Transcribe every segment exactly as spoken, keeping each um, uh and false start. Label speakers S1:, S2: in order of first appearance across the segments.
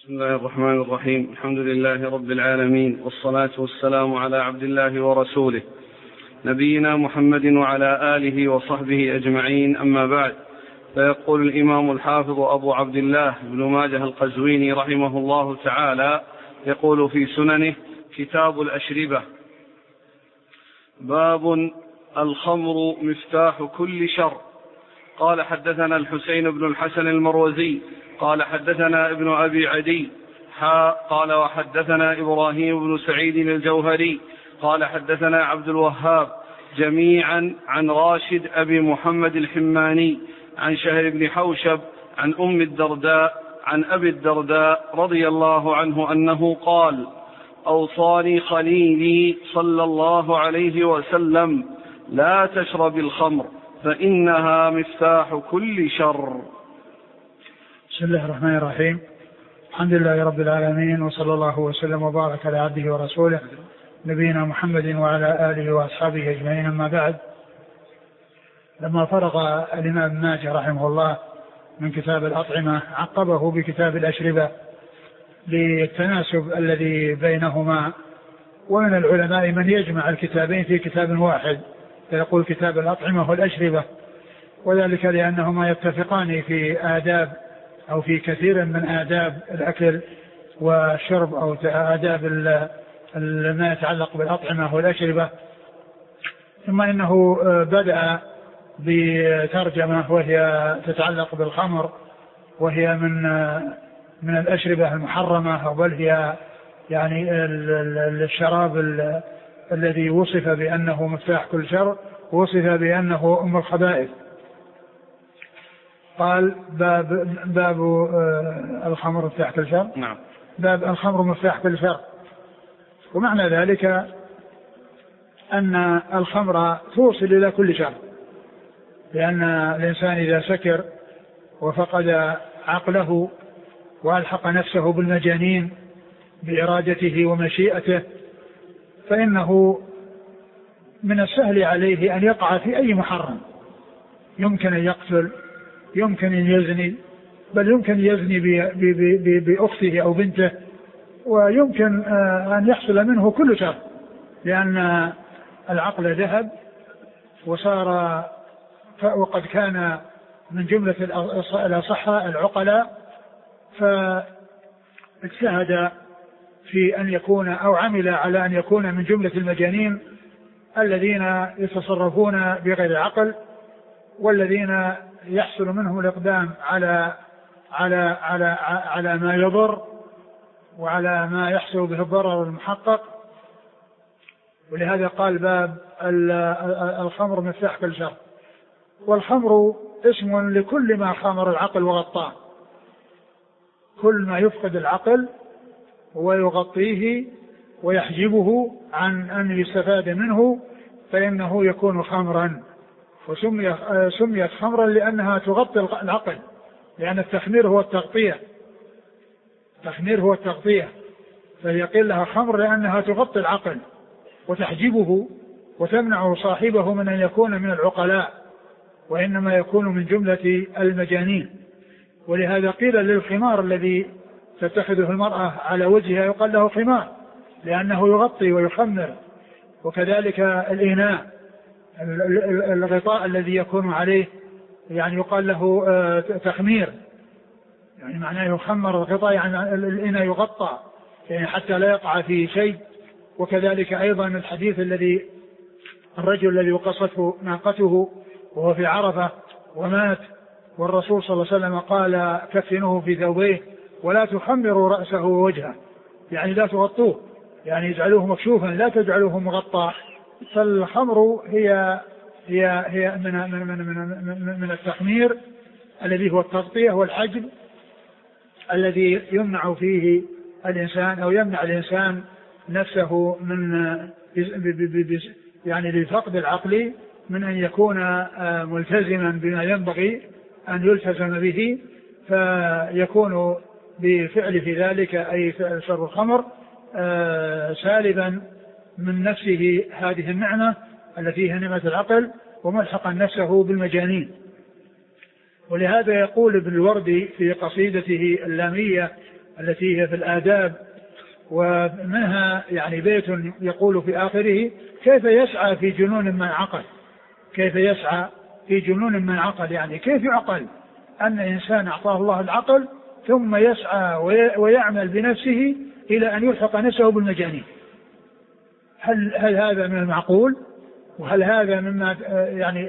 S1: بسم الله الرحمن الرحيم. الحمد لله رب العالمين، والصلاة والسلام على عبد الله ورسوله نبينا محمد وعلى آله وصحبه أجمعين، أما بعد. فيقول الإمام الحافظ أبو عبد الله بن ماجه القزويني رحمه الله تعالى، يقول في سننه: كتاب الأشربة. باب الخمر مفتاح كل شر. قال: حدثنا الحسين بن الحسن المروزي قال: حدثنا ابن أبي عدي حا قال: وحدثنا إبراهيم بن سعيد الجوهري قال: حدثنا عبد الوهاب جميعا عن راشد أبي محمد الحماني عن شهر بن حوشب عن أم الدرداء عن أبي الدرداء رضي الله عنه أنه قال: أوصاني خليلي صلى الله عليه وسلم: لا تشرب الخمر فإنها مفتاح كل شر.
S2: بسم الله الرحمن الرحيم. الحمد لله رب العالمين، وصلى الله وسلم وبارك على عبده ورسوله نبينا محمد وعلى آله وأصحابه أجمعين، أما بعد. لما فرغ الإمام ابن ماجه رحمه الله من كتاب الأطعمة عقبه بكتاب الأشربة للتناسب الذي بينهما، ومن العلماء من يجمع الكتابين في كتاب واحد فيقول كتاب الأطعمة والأشربة، وذلك لأنهما يتفقان في آداب أو في كثير من آداب الأكل والشرب أو آداب ما يتعلق بالأطعمة والأشربة. ثم إنه بدأ بترجمة وهي تتعلق بالخمر، وهي من من الأشربة المحرمة، بل هي يعني الشراب الذي وصف بأنه مفتاح كل شر، وصف بأنه أم الخبائث. قال: باب باب الخمر مفتاح كل شر.
S1: نعم.
S2: باب الخمر مفتاح كل شر. ومعنى ذلك أن الخمر توصل إلى كل شر، لأن الإنسان إذا سكر وفقد عقله وألحق نفسه بالمجانين بإرادته ومشيئته، فإنه من السهل عليه أن يقع في أي محرم. يمكن أن يقتل، يمكن أن يزني، بل يمكن يزني بأخته أو بنته، ويمكن أن يحصل منه كل شر، لأن العقل ذهب وصار، وقد كان من جملة الأصحاء العقلاء، فاجتهد في أن يكون أو عمل على أن يكون من جملة المجانين الذين يتصرفون بغير عقل، والذين يحصل منهم الإقدام على على على على ما يضر وعلى ما يحصل به الضرر المحقق. ولهذا قال: باب الخمر مفتاح كل شر. والخمر اسم لكل ما خمر العقل وغطاه، كل ما يفقد العقل ويغطيه ويحجبه عن أن يستفاد منه فإنه يكون خمرا. وسميت خمرا لأنها تغطي العقل، لأن التخمير هو التغطية، التخمير هو التغطية، فيقول لها خمر لأنها تغطي العقل وتحجبه وتمنع صاحبه من أن يكون من العقلاء، وإنما يكون من جملة المجانين. ولهذا قيل للخمار الذي تتخذه المرأة على وجهها يقال له خمار، لأنه يغطي ويخمر. وكذلك الإناء، الغطاء الذي يكون عليه يعني يقال له تخمير، يعني معناه يخمر الغطاء، يعني الإناء يغطى يعني حتى لا يقع فيه شيء. وكذلك أيضا الحديث الذي الرجل الذي وقصته ناقته وهو في عرفة ومات، والرسول صلى الله عليه وسلم قال: كفنوه في ثوبيه ولا تخمروا رأسه ووجهه، يعني لا تغطوه، يعني يجعلوه مكشوفا لا تجعلوه مغطى. فالخمر هي هي هي من من من من, من التخمير الذي هو التغطية والحجب الذي يمنع فيه الإنسان أو يمنع الإنسان نفسه من يعني لفقد العقل من أن يكون ملتزما بما ينبغي أن يلتزم به، فيكون بفعل في ذلك أي فعل شرب الخمر سالبا من نفسه هذه النعمة التي هي نعمة العقل، وملحقا نفسه بالمجانين. ولهذا يقول ابن الوردي في قصيدته اللامية التي هي في الآداب، ومنها يعني بيت يقول في آخره: كيف يسعى في جنون من عقل، كيف يسعى في جنون من عقل، يعني كيف يعقل أن إنسان أعطاه الله العقل ثم يسعى ويعمل بنفسه إلى أن يلحق نفسه بالمجانين؟ هل, هل هذا من المعقول؟ وهل هذا مما يعني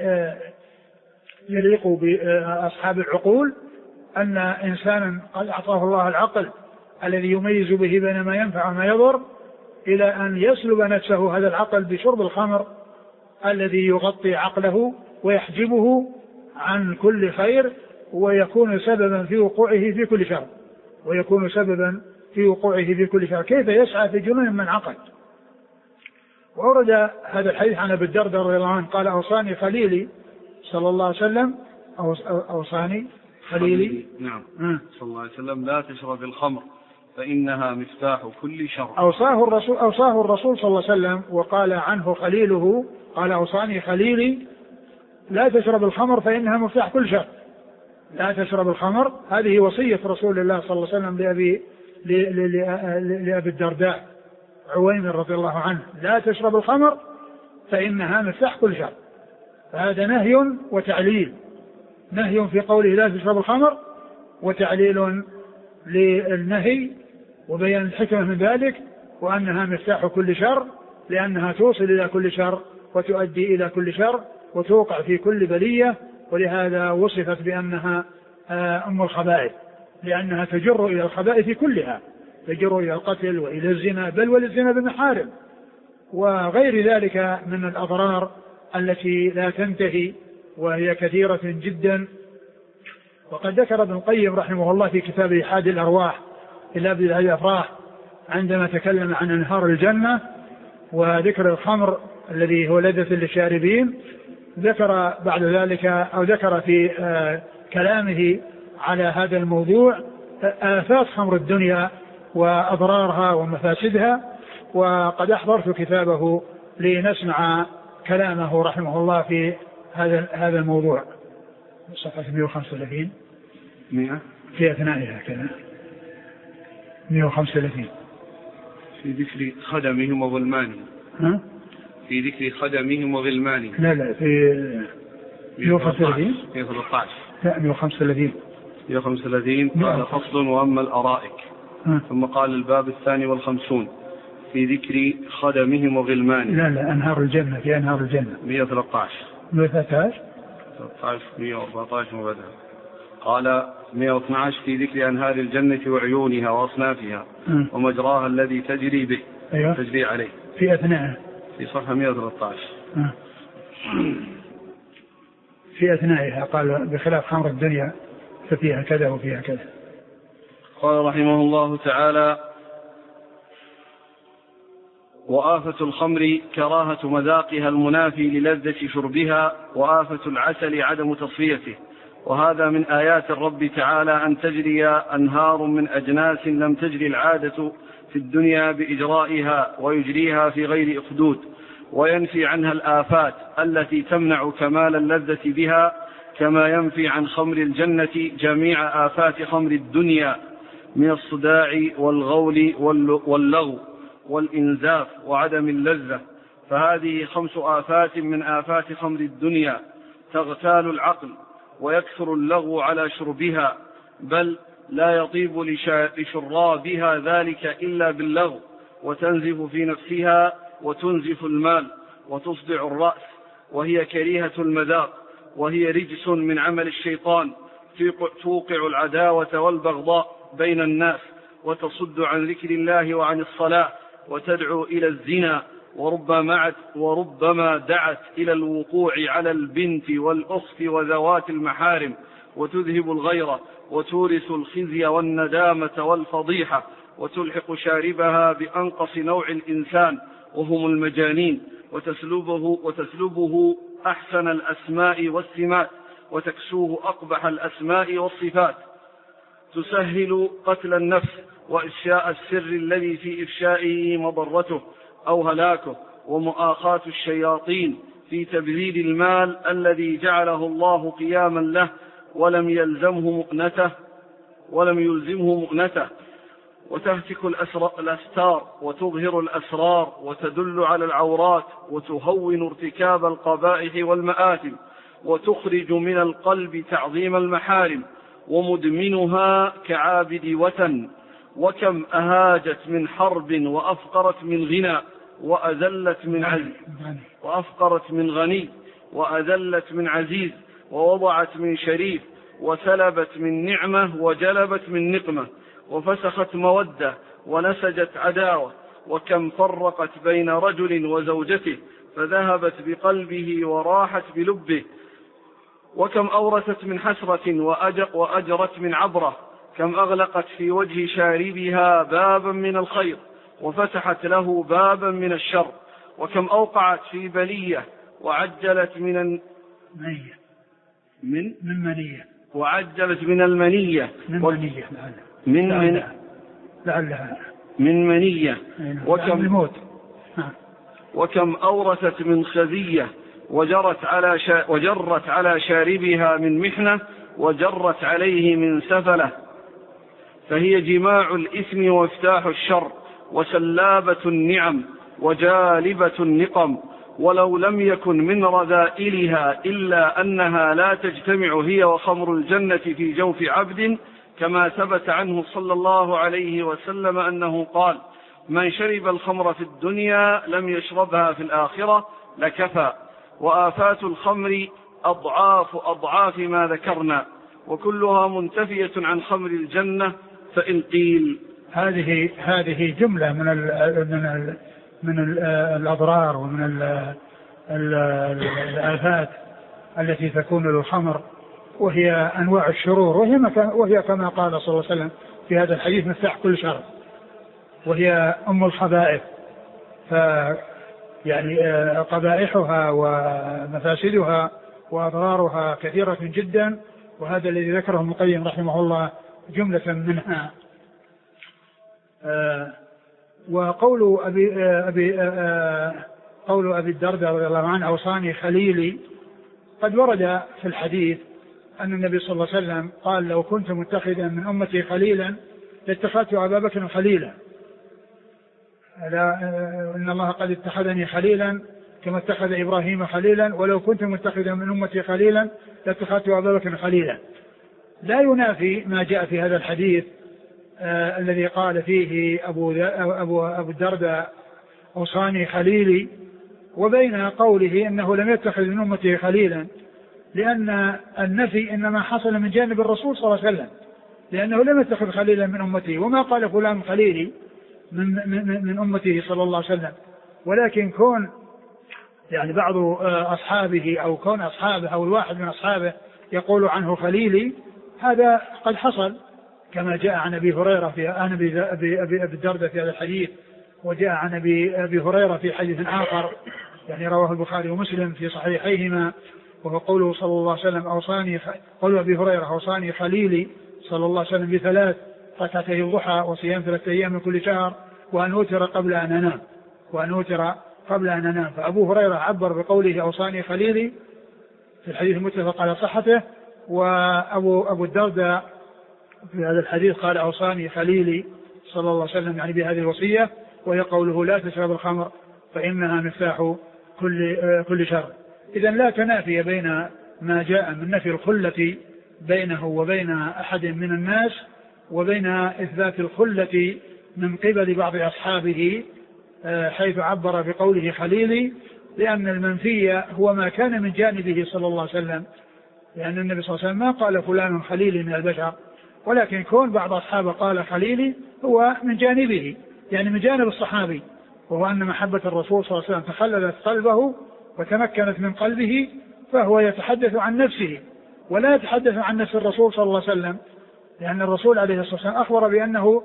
S2: يليق بأصحاب العقول أن إنسانا قد أعطاه الله العقل الذي يميز به بين ما ينفع وما يضر إلى أن يسلب نفسه هذا العقل بشرب الخمر الذي يغطي عقله ويحجبه عن كل خير ويكون سببا في وقوعه في كل شر ويكون سببا في وقوعه في كل شر؟ كيف يسعى في جنون من عقل؟ وورد هذا الحديث عن أبي الدرداء رضي الله عنه قال: أوصاني خليلي صلى الله عليه وسلم، أوصاني خليلي
S1: نعم صلى الله عليه وسلم: لا تشرب الخمر فإنها مفتاح كل شر.
S2: أوصاه الرسول أوصاه الرسول صلى الله عليه وسلم وقال عنه خليله، قال: أوصاني خليلي لا تشرب الخمر فإنها مفتاح كل شر. لا تشرب الخمر، هذه وصية رسول الله صلى الله عليه وسلم لأبي لأبي الدرداء عويمر رضي الله عنه: لا تشرب الخمر فإنها مفتاح كل شر. فهذا نهي وتعليل، نهي في قوله لا تشرب الخمر، وتعليل للنهي وبيان الحكمة من ذلك، وأنها مفتاح كل شر لأنها توصل إلى كل شر وتؤدي إلى كل شر وتوقع في كل بلية، ولهذا وصفت بأنها أم الخبائث، لأنها تجر إلى الخبائث كلها، تجر إلى القتل وإلى الزنا، بل والزنا بالمحارم وغير ذلك من الأضرار التي لا تنتهي وهي كثيرة جدا. وقد ذكر ابن القيم رحمه الله في كتابه حاد الأرواح إلى أبد الأفراح عندما تكلم عن أنهار الجنة وذكر الخمر الذي هو لذة للشاربين، ذكر بعد ذلك أو ذكر في آه كلامه على هذا الموضوع آفات خمر الدنيا وأضرارها ومفاسدها. وقد أحضرت كتابه لنسمع كلامه رحمه الله في هذا هذا الموضوع، صفحة مئة وخمسة وثلاثين في أثنائها كذا مئة وخمسة وثلاثين
S1: في ذكر خدمهم وغلمانهم.
S2: ها؟
S1: في ذكر خدمهم وغلمانهم.
S2: لا لا في مئة وخمسة وثلاثين
S1: مئة وثلاثة عشر
S2: لا مئة وخمسة وثلاثين
S1: مئة وخمسة وثلاثين قال: فصل وأما الأرائك.
S2: ها؟
S1: ثم قال: الباب الثاني والخمسون في ذكر خدمهم وغلمانهم.
S2: لا لا أنهار الجنة، في أنهار الجنة
S1: مئة وثلاثة عشر
S2: مئة وثلاثة عشر
S1: ثلاثة عشر مئة وأربعة عشر مبادئ. قال: مئة واثني عشر في ذكر أنهار الجنة وعيونها وأصنافها م. ومجراها الذي تجري به.
S2: أيوة.
S1: تجري عليه
S2: في أثناء
S1: في صفحة مئة وثلاثة عشر
S2: م. في أثنائها قال: بخلاف خمر الدنيا ففيها كذا وفيها كذا.
S1: قال رحمه الله تعالى: وآفة الخمر كراهة مذاقها المنافي للذة شربها، وآفة العسل عدم تصفيته. وهذا من آيات الرب تعالى أن تجري أنهار من أجناس لم تجري العادة في الدنيا بإجرائها ويجريها في غير أخدود، وينفي عنها الآفات التي تمنع كمال اللذة بها، كما ينفي عن خمر الجنة جميع آفات خمر الدنيا من الصداع والغول واللغو والإنزاف وعدم اللذة. فهذه خمس آفات من آفات خمر الدنيا تغتال العقل ويكثر اللغو على شربها، بل لا يطيب لشرابها ذلك إلا باللغو، وتنزف في نفسها وتنزف المال وتصدع الرأس، وهي كريهة المذاق، وهي رجس من عمل الشيطان توقع العداوة والبغضاء بين الناس، وتصد عن ذكر الله وعن الصلاة، وتدعو إلى الزنا، وربما, وربما دعت إلى الوقوع على البنت والأخت وذوات المحارم، وتذهب الغيرة، وتورث الخزي والندامة والفضيحة، وتلحق شاربها بأنقص نوع الإنسان وهم المجانين، وتسلبه, وتسلبه أحسن الأسماء والسمات، وتكسوه أقبح الأسماء والصفات، تسهل قتل النفس وإفشاء السر الذي في إفشائه مضرته أو هلاكه، ومؤاخاة الشياطين في تبذيل المال الذي جعله الله قياما له ولم يلزمه مؤنته ولم يلزمه مؤنته وتهتك الأستار وتظهر الأسرار وتدل على العورات وتهون ارتكاب القبائح والمآثم وتخرج من القلب تعظيم المحارم ومدمنها كعابد وثن. وكم أهاجت من حرب وأفقرت من غنى وأذلت من عزيز وأفقرت من غني وأذلت من عزيز ووضعت من شريف وسلبت من نعمة وجلبت من نقمة وفسخت مودة ونسجت عداوة. وكم فرقت بين رجل وزوجته فذهبت بقلبه وراحت بلبه. وكم أورثت من حسرة وأجرت من عبرة. كم أغلقت في وجه شاربها بابا من الخير وفتحت له بابا من الشر. وكم أوقعت في بلية وعجلت من
S2: المنية
S1: من
S2: من منية
S1: وعجلت من المنية
S2: من منية
S1: من من
S2: لعلها
S1: من منية. وكم
S2: الموت.
S1: وكم أورثت من خزية وجرت على شا وجرت على شاربها من محنة وجرت عليه من سفلة. فهي جماع الإثم وافتاح الشر وسلابة النعم وجالبة النقم. ولو لم يكن من رذائلها إلا أنها لا تجتمع هي وخمر الجنة في جوف عبد، كما ثبت عنه صلى الله عليه وسلم أنه قال: من شرب الخمر في الدنيا لم يشربها في الآخرة لكفى. وآفات الخمر أضعاف أضعاف ما ذكرنا وكلها منتفية عن خمر الجنة. فإن قيل
S2: هذه هذه جملة من ال من ال من ال الأضرار ومن ال ال الآفات التي تكون للخمر، وهي أنواع الشرور، وهي, وهي كما قال صلى الله عليه وسلم في هذا الحديث: مفتاح كل شر، وهي أم الخبائث. ف يعني قبائحها ومفاسدها وأضرارها كثيرة جدا، وهذا الذي ذكره ابن القيم رحمه الله جملة منها. وقول أبي, أبي قول أبي الدرداء رضي الله عنه: أوصاني خليلي، قد ورد في الحديث أن النبي صلى الله عليه وسلم قال: لو كنت متخذا من أمتي خليلا لاتخذت أبا بكر خليلا. إن الله قد اتخذني خليلا كما اتخذ إبراهيم خليلا، ولو كنت متخذا من أمتي خليلا لاتخذت أبا بكر خليلا. لا ينافي ما جاء في هذا الحديث آه الذي قال فيه أبو, أبو, أبو الدرداء: أوصاني خليلي، وبين قوله أنه لم يتخذ من أمته خليلا، لأن النفي إنما حصل من جانب الرسول صلى الله عليه وسلم، لأنه لم يتخذ خليلا من أمته، وما قال فلان خليلي من, من, من أمته صلى الله عليه وسلم. ولكن كون يعني بعض أصحابه أو كون أصحابه أو الواحد من أصحابه يقول عنه خليلي، هذا قد حصل كما جاء عن أبي هريرة في عن أبي, أبي, أبي, أبي الدرداء في هذا الحديث، وجاء عن أبي, أبي هريرة في حديث آخر يعني رواه البخاري ومسلم في صحيحيهما، وهو قوله صلى الله عليه وسلم: أوصاني قول أبي هريرة: أوصاني خليلي صلى الله عليه وسلم بثلاث: ركعتي الضحى وصيام ثلاثة أيام من كل شهر وأن أوتر قبل أن أنام وأن أوتر قبل أن أنام. فأبو هريرة عبر بقوله أوصاني خليلي في الحديث المتفق على صحته، وأبو أبو الدرداء في هذا الحديث قال: أوصاني خليلي صلى الله عليه وسلم، يعني بهذه الوصية، وهي قوله: لا تشرب الخمر فإنها مفتاح كل كل شر. إذن لا تنافي بين ما جاء من نفي الخلة بينه وبين أحد من الناس وبين إثبات الخلة من قبل بعض أصحابه، حيث عبر بقوله خليلي، لأن المنفي هو ما كان من جانبه صلى الله عليه وسلم، لأن النبي صلى الله عليه وسلم ما قال فلان خليلي من البشر، ولكن كون بعض أصحابه قال خليلي هو من جانبه، يعني من جانب الصحابي، وهو أن محبة الرسول صلى الله عليه وسلم تخللت قلبه وتمكنت من قلبه، فهو يتحدث عن نفسه ولا يتحدث عن نفس الرسول صلى الله عليه وسلم، لأن الرسول عليه الصلاة والسلام أخبر بأنه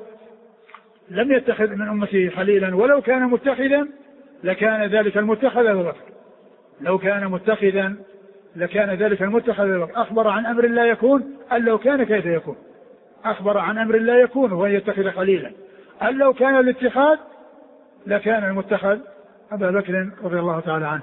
S2: لم يتخذ من أمته خليلا، ولو كان متخذا لكان ذلك المتخذ أبو بكر، لو كان متخذا لكان ذلك المتخذ أبو بكر. أخبر عن أمر لا يكون، أن لو كان كيف يكون، أخبر عن أمر لا يكون وهو يتخذ خليلا، أن لو كان الاتخاذ لكان المتخذ أبا بكر رضي الله تعالى عنه.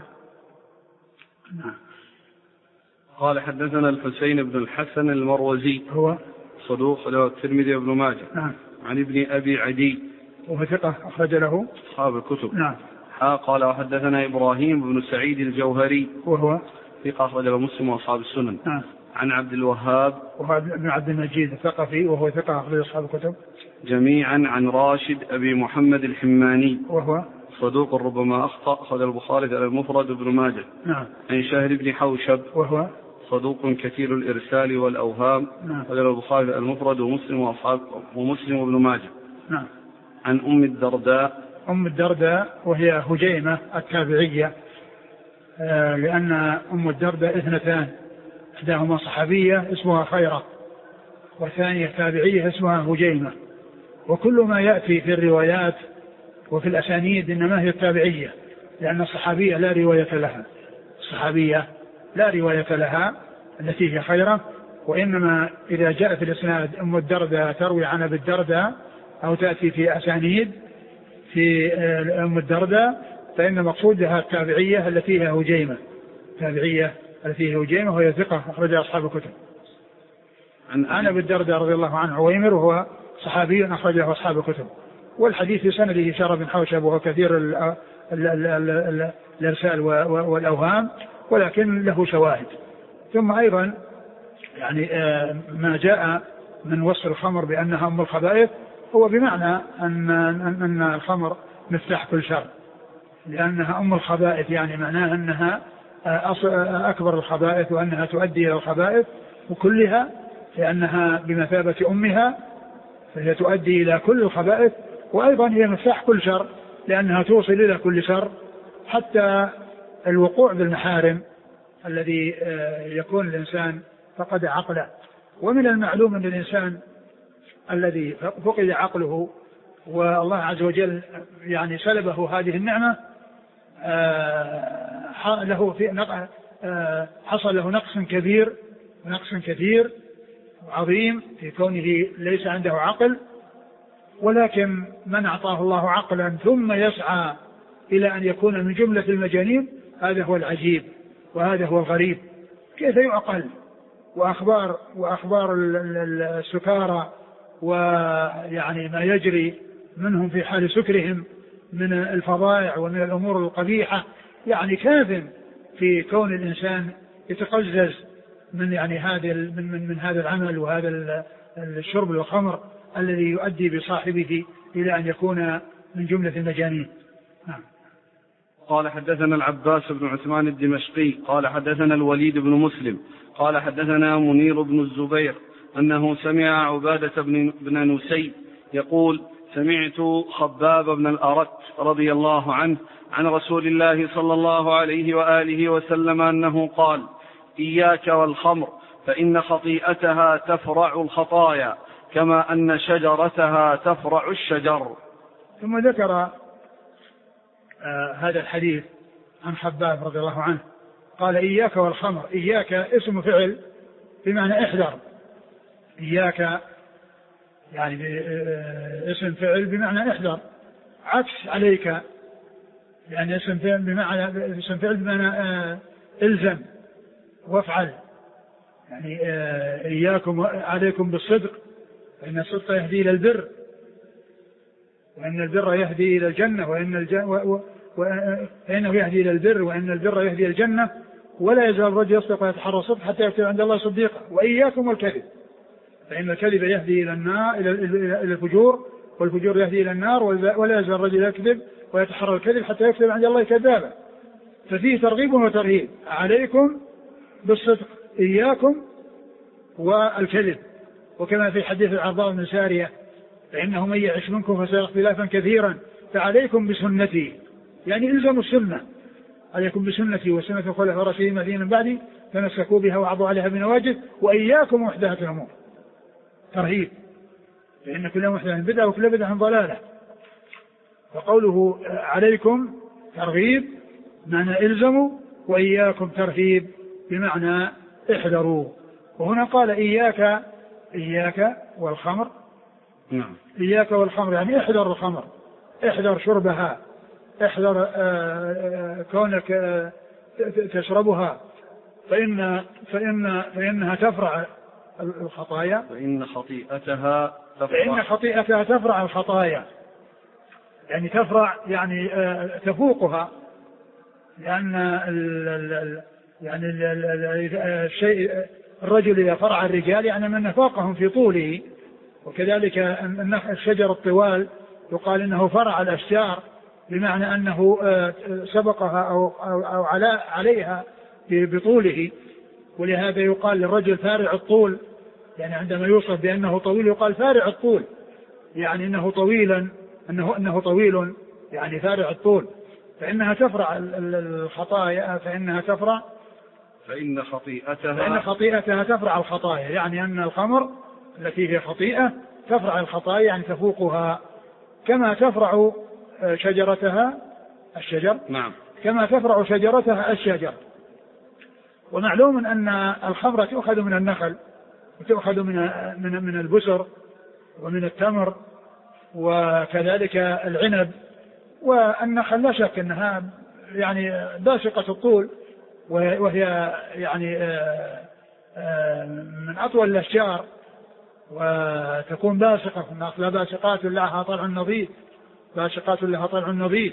S1: قال: حدثنا الحسين بن الحسن المروزي،
S2: هو
S1: صدوق له الترمذي وابن ماجه.
S2: نعم.
S1: عن ابن أبي عدي
S2: وهو ثقة أخرج له
S1: أصحاب الكتب.
S2: نعم.
S1: قال وحدثنا إبراهيم بن سعيد الجوهري
S2: وهو
S1: ثقة أخرج له مسلم وأصحاب السنن.
S2: نعم.
S1: عن عبد الوهاب
S2: وهو ابن عبد المجيد الثقفي وهو ثقة أخرج أصحاب الكتب
S1: جميعا. عن راشد أبي محمد الحماني
S2: وهو
S1: صدوق ربما أخطأ أخرج البخاري على المفرد وابن ماجه.
S2: نعم.
S1: عن شهر بن حوشب
S2: وهو
S1: صدوق كثير الإرسال والأوهام
S2: نعم.
S1: أخرج البخاري المفرد ومسلم وأصحاب ومسلم وابن ماجه.
S2: نعم.
S1: عن أم الدرداء
S2: أم الدرداء وهي هجيمة التابعية، آه لأن أم الدرداء اثنتان، إحداهما صحابية اسمها خيرة والثانية تابعية اسمها هجيمة، وكل ما يأتي في الروايات وفي الأسانيد إنما هي التابعية، لأن الصحابية لا رواية لها، الصحابية لا رواية لها التي هي خيرة، وإنما إذا جاء في الإسناد أم الدرداء تروي عن أبي الدرداء أو تأتي في أسانيد في أم الدرداء فإن مقصودها التابعية التي هي هجيمة، تابعية التي هي هجيمة وهي ثقة أخرجها أصحاب الكتب. عن أبي الدرداء رضي الله عنه عويمر وهو صحابي أخرجه أصحاب الكتب، والحديث في سنده شهر بن حوشب وهو كثير الإرسال والأوهام ولكن له شواهد. ثم أيضا يعني ما جاء من وصف الخمر بأنها أم الخبائث هو بمعنى أن أن الخمر مفتاح كل شر، لأنها أم الخبائث يعني معناها أنها أكبر الخبائث وأنها تؤدي إلى الخبائث وكلها، لأنها بمثابة أمها فهي تؤدي إلى كل الخبائث، وأيضا هي مفتاح كل شر لأنها توصل إلى كل شر حتى الوقوع بالمحارم الذي يكون الإنسان فقد عقله. ومن المعلوم أن الإنسان الذي فقد عقله والله عز وجل يعني سلبه هذه النعمة له في حصل له نقص كبير نقص كثير عظيم في كونه ليس عنده عقل، ولكن من أعطاه الله عقلا ثم يسعى إلى أن يكون من جملة المجانين هذا هو العجيب وهذا هو الغريب. كيف يعقل وأخبار وأخبار السكارى ويعني ما يجري منهم في حال سكرهم من الفظائع ومن الأمور القبيحة يعني كاف في كون الإنسان يتقزز من يعني هذا من, من, من هذا العمل وهذا الشرب والخمر الذي يؤدي بصاحبه إلى أن يكون من جملة المجانين. نعم.
S1: قال حدثنا العباس بن عثمان الدمشقي قال حدثنا الوليد بن مسلم قال حدثنا منير بن الزبير أنه سمع عبادة بن نسي يقول سمعت خباب بن الأرت رضي الله عنه عن رسول الله صلى الله عليه وآله وسلم أنه قال إياك والخمر فإن خطيئتها تفرع الخطايا كما أن شجرتها تفرع الشجر.
S2: ثم ذكر آه هذا الحديث عن خباب رضي الله عنه قال إياك والخمر. إياك اسم فعل بمعنى احذر، إياك يعني اسم فعل بمعنى احذر، عكس عليك يعني اسم فعل بمعنى اسم فعل بمعنى آه الزم وافعل، يعني آه إياكم عليكم بالصدق فإن الصدق يهدي إلى البر وإن البر يهدي إلى الجنة وإن الجنة وإنه يهدي إلى البر وإن البر يهدي إلى الجنة ولا يزال الرجل يصدق ويتحرى الصدق حتى يكتب عند الله صديقا. وإياكم والكذب فإن الكذب يهدي إلى النار إلى الفجور والفجور يهدي إلى النار ولا يزال الرجل يكذب ويتحرى الكذب حتى يكتب عند الله كذابا. ففيه ترغيب وترهيب، عليكم بالصدق إياكم والكذب. وكما في حديث العرضاء بن سارية فإنه من يعش منكم فسيرى اختلافا كثيرا فعليكم بسنتي، يعني إلزموا السنة، عليكم بسنتي وسنة الخلفاء الراشدين الذين من بعدي تمسكوا بها وعضوا عليها بنواجذ وإياكم محدثات الأمور. ترهيب، فإن كل محدثة بدعة وكل بدعة ضلالة. وقوله عليكم ترغيب معنى إلزموا، وإياكم ترهيب بمعنى احذروا. وهنا قال إياك إياك والخمر.
S1: نعم.
S2: إياك والخمر يعني احذر الخمر، احذر شربها، احذر آآ آآ كونك آآ تشربها، فإن فإن فإنها تفرع الخطايا
S1: فإن خطيئتها تفرع
S2: فإن خطيئتها تفرع الخطايا، يعني تفرع يعني تفوقها، لأن ال ال يعني ال ال الشيء الرجل إذا فرع الرجال يعني من فوقهم في طوله، وكذلك الشجر الطوال يقال إنه فرع الأشجار، بمعنى أنه سبقها أو, أو, أو عليها بطوله، ولهذا يقال للرجل فارع الطول، يعني عندما يوصف بأنه طويل يقال فارع الطول، يعني أنه طويلا أنه, أنه طويل يعني فارع الطول. فإنها تفرع الخطايا فإنها تفرع
S1: فإن خطيئتها
S2: فإن خطيئتها تفرع الخطايا، يعني أن الخمر التي هي خطيئة تفرع الخطايا، يعني تفوقها، كما تفرع شجرتها الشجر
S1: نعم
S2: كما تفرع شجرتها الشجر. ومعلوم أن الخمر تؤخذ من النخل وتؤخذ من من من البسر ومن التمر وكذلك العنب، والنخل لا شك أنها يعني باسقة الطول، وهي يعني من أطول الأشجار، وتكون باسقة، النخل باسقات لها طلع نضيد باسقات لها طلع نضيد.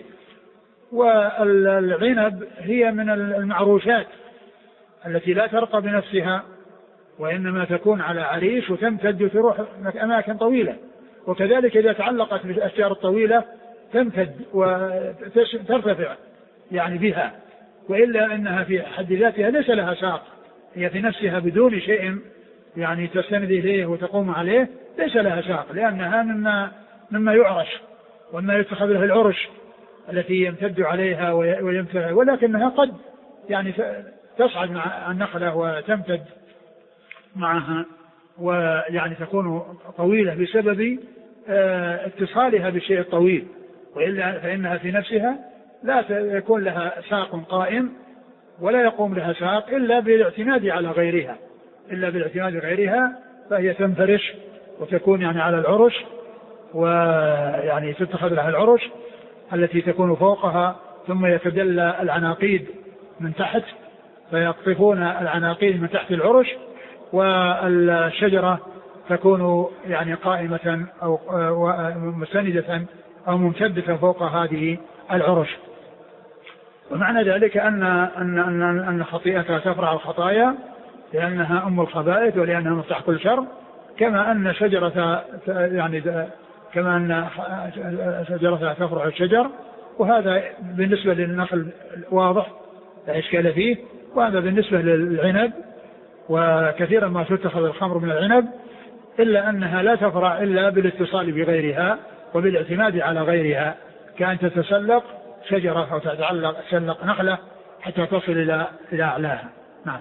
S2: والعنب هي من المعروشات التي لا ترقى بنفسها، وإنما تكون على عريش وتمتد وتروح أماكن طويلة، وكذلك إذا تعلقت بالأشجار الطويلة تمتد وترتفع يعني بها، وإلا أنها في حد ذاتها ليس لها ساق، هي في نفسها بدون شيء يعني تستند إليه وتقوم عليه ليس لها ساق، لأنها مما, مما يعرش وما يتخذ له العرش التي يمتد عليها ويمتد، ولكنها قد يعني تصعد مع النخلة وتمتد معها، ويعني تكون طويلة بسبب اتصالها بالشيء الطويل، وإلا فإنها في نفسها لا يكون لها ساق قائم ولا يقوم لها ساق إلا بالاعتماد على غيرها إلا بالاعتماد غيرها فهي تنفرش وتكون يعني على العرش، ويعني تتخذ لها العرش التي تكون فوقها، ثم يتدلى العناقيد من تحت فيقطفون العناقيد من تحت العرش، والشجرة تكون يعني قائمة أو مستندة أو ممتدة فوق هذه العرش. ومعنى ذلك أن أن أن أن خطيئتها تفرع الخطايا لأنها أم الخبائث ولأنها مفتاح كل شر، كما أن شجرة يعني كما أن شجرتها تفرع الشجر، وهذا بالنسبة للنخل واضح لا إشكال فيه، وهذا بالنسبة للعنب، وكثيرا ما تتخذ الخمر من العنب، إلا أنها لا تفرع إلا بالاتصال بغيرها وبالاعتماد على غيرها، كأن تتسلق شجرة أو تتعلق تسلق نخلة حتى تصل إلى إلى أعلاها. نعم.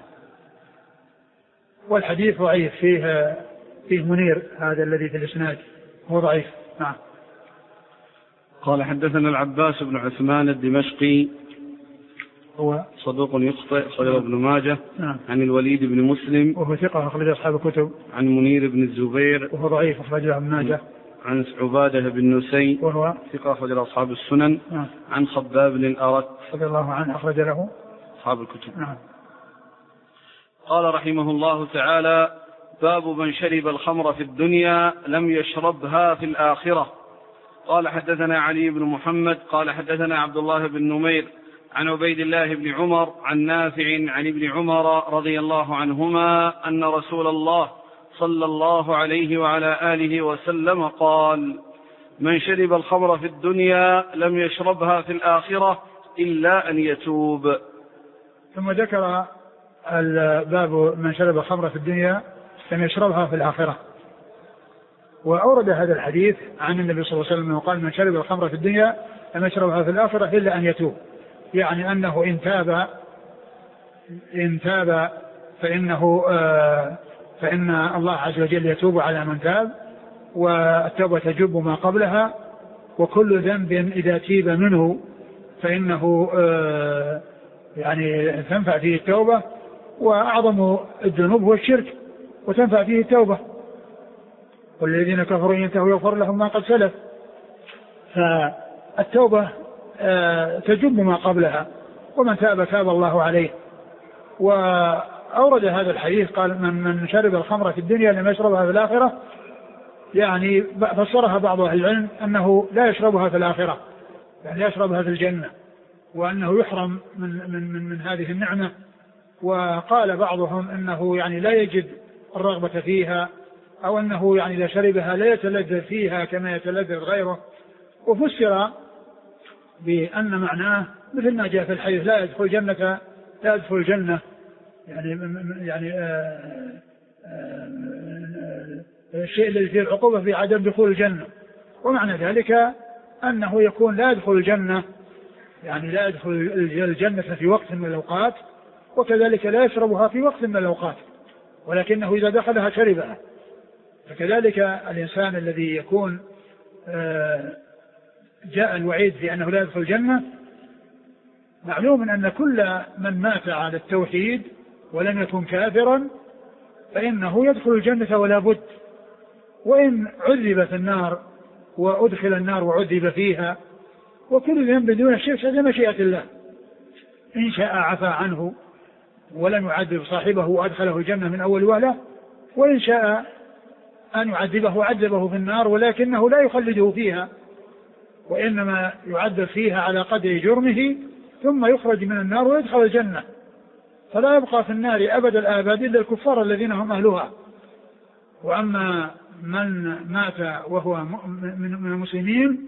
S2: والحديث ضعيف، فيه فيه منير هذا الذي في الإسناد هو ضعيف. نعم.
S1: قال حدثنا العباس بن عثمان الدمشقي
S2: هو
S1: صدوق يخطئ صدر ابن ماجه.
S2: نعم.
S1: عن الوليد بن مسلم
S2: وهو ثقة أخرج أصحاب الكتب.
S1: عن منير بن الزبير
S2: وهو ضعيف أخرج ابن ماجه.
S1: عن عبادة بن نسي
S2: وهو
S1: ثقة أخرج أصحاب السنن.
S2: نعم.
S1: عن خباب بن الأرت
S2: رضي الله عنه أخرج له
S1: أصحاب الكتب.
S2: نعم.
S1: قال رحمه الله تعالى: باب من شرب الخمر في الدنيا لم يشربها في الآخرة. قال حدثنا علي بن محمد قال حدثنا عبد الله بن نمير عن عبيد الله بن عمر عن نافع عن ابن عمر رضي الله عنهما أن رسول الله صلى الله عليه وعلى آله وسلم قال: من شرب الخمر في الدنيا لم يشربها في الآخرة إلا أن يتوب.
S2: ثم ذكر الباب من شرب الخمر في الدنيا لم يشربها في الآخرة، وأورد هذا الحديث عن النبي صلى الله عليه وسلم وقال: من شرب الخمر في الدنيا لم يشربها في الآخرة إلا أن يتوب، يعني أنه إن تاب إن تاب فإنه آه فإن الله عز وجل يتوب على من تاب، والتوبة تجب ما قبلها، وكل ذنب إذا تيب منه فإنه آه يعني تنفع فيه التوبة، وأعظم الذنوب هو الشرك وتنفع فيه التوبة، والذين كفروا ينتهوا يغفر لهم ما قد سلف. فالتوبة آه تجب ما قبلها، ومن تاب تاب الله عليه. أورد هذا الحديث قال من, من شرب الخمر في الدنيا لم يشربها في الآخرة، يعني فسرها بعض أهل العلم أنه لا يشربها في الآخرة، يعني يشربها في الجنة، وأنه يحرم من, من, من, من هذه النعمة. وقال بعضهم أنه يعني لا يجد الرغبة فيها، أو أنه يعني إذا شربها لا يتلذذ فيها كما يتلذذ غيره. وفسر بأن معناه مثل ما جاء في الحديث لا يدخل الجنة لا يدخل الجنة يعني يعني آآ آآ الشيء الذي فيه العقوبة في عدم دخول الجنة، ومعنى ذلك أنه يكون لا يدخل الجنة يعني لا يدخل الجنة في وقت من الأوقات، وكذلك لا يشربها في وقت من الأوقات، ولكنه إذا دخلها شربها. فكذلك الإنسان الذي يكون جاء الوعيد في أنه لا يدخل الجنة، معلوم أن كل من مات على التوحيد ولم يكن كافرا فإنه يدخل الجنة ولا بد، وإن عذب في النار وأدخل النار وعذب فيها، وكل ذنب دون الشرك هذا مشيئة الله، إن شاء عفى عنه ولم يعذب صاحبه وأدخله الجنة من أول وهلة، وإن شاء أن يعذبه عذبه في النار ولكنه لا يخلده فيها، وإنما يعذب فيها على قدر جرمه ثم يخرج من النار ويدخل الجنة، فلا يبقى في النار أبد الآباد إلا الكفار الذين هم أهلها. وأما من مات وهو من المسلمين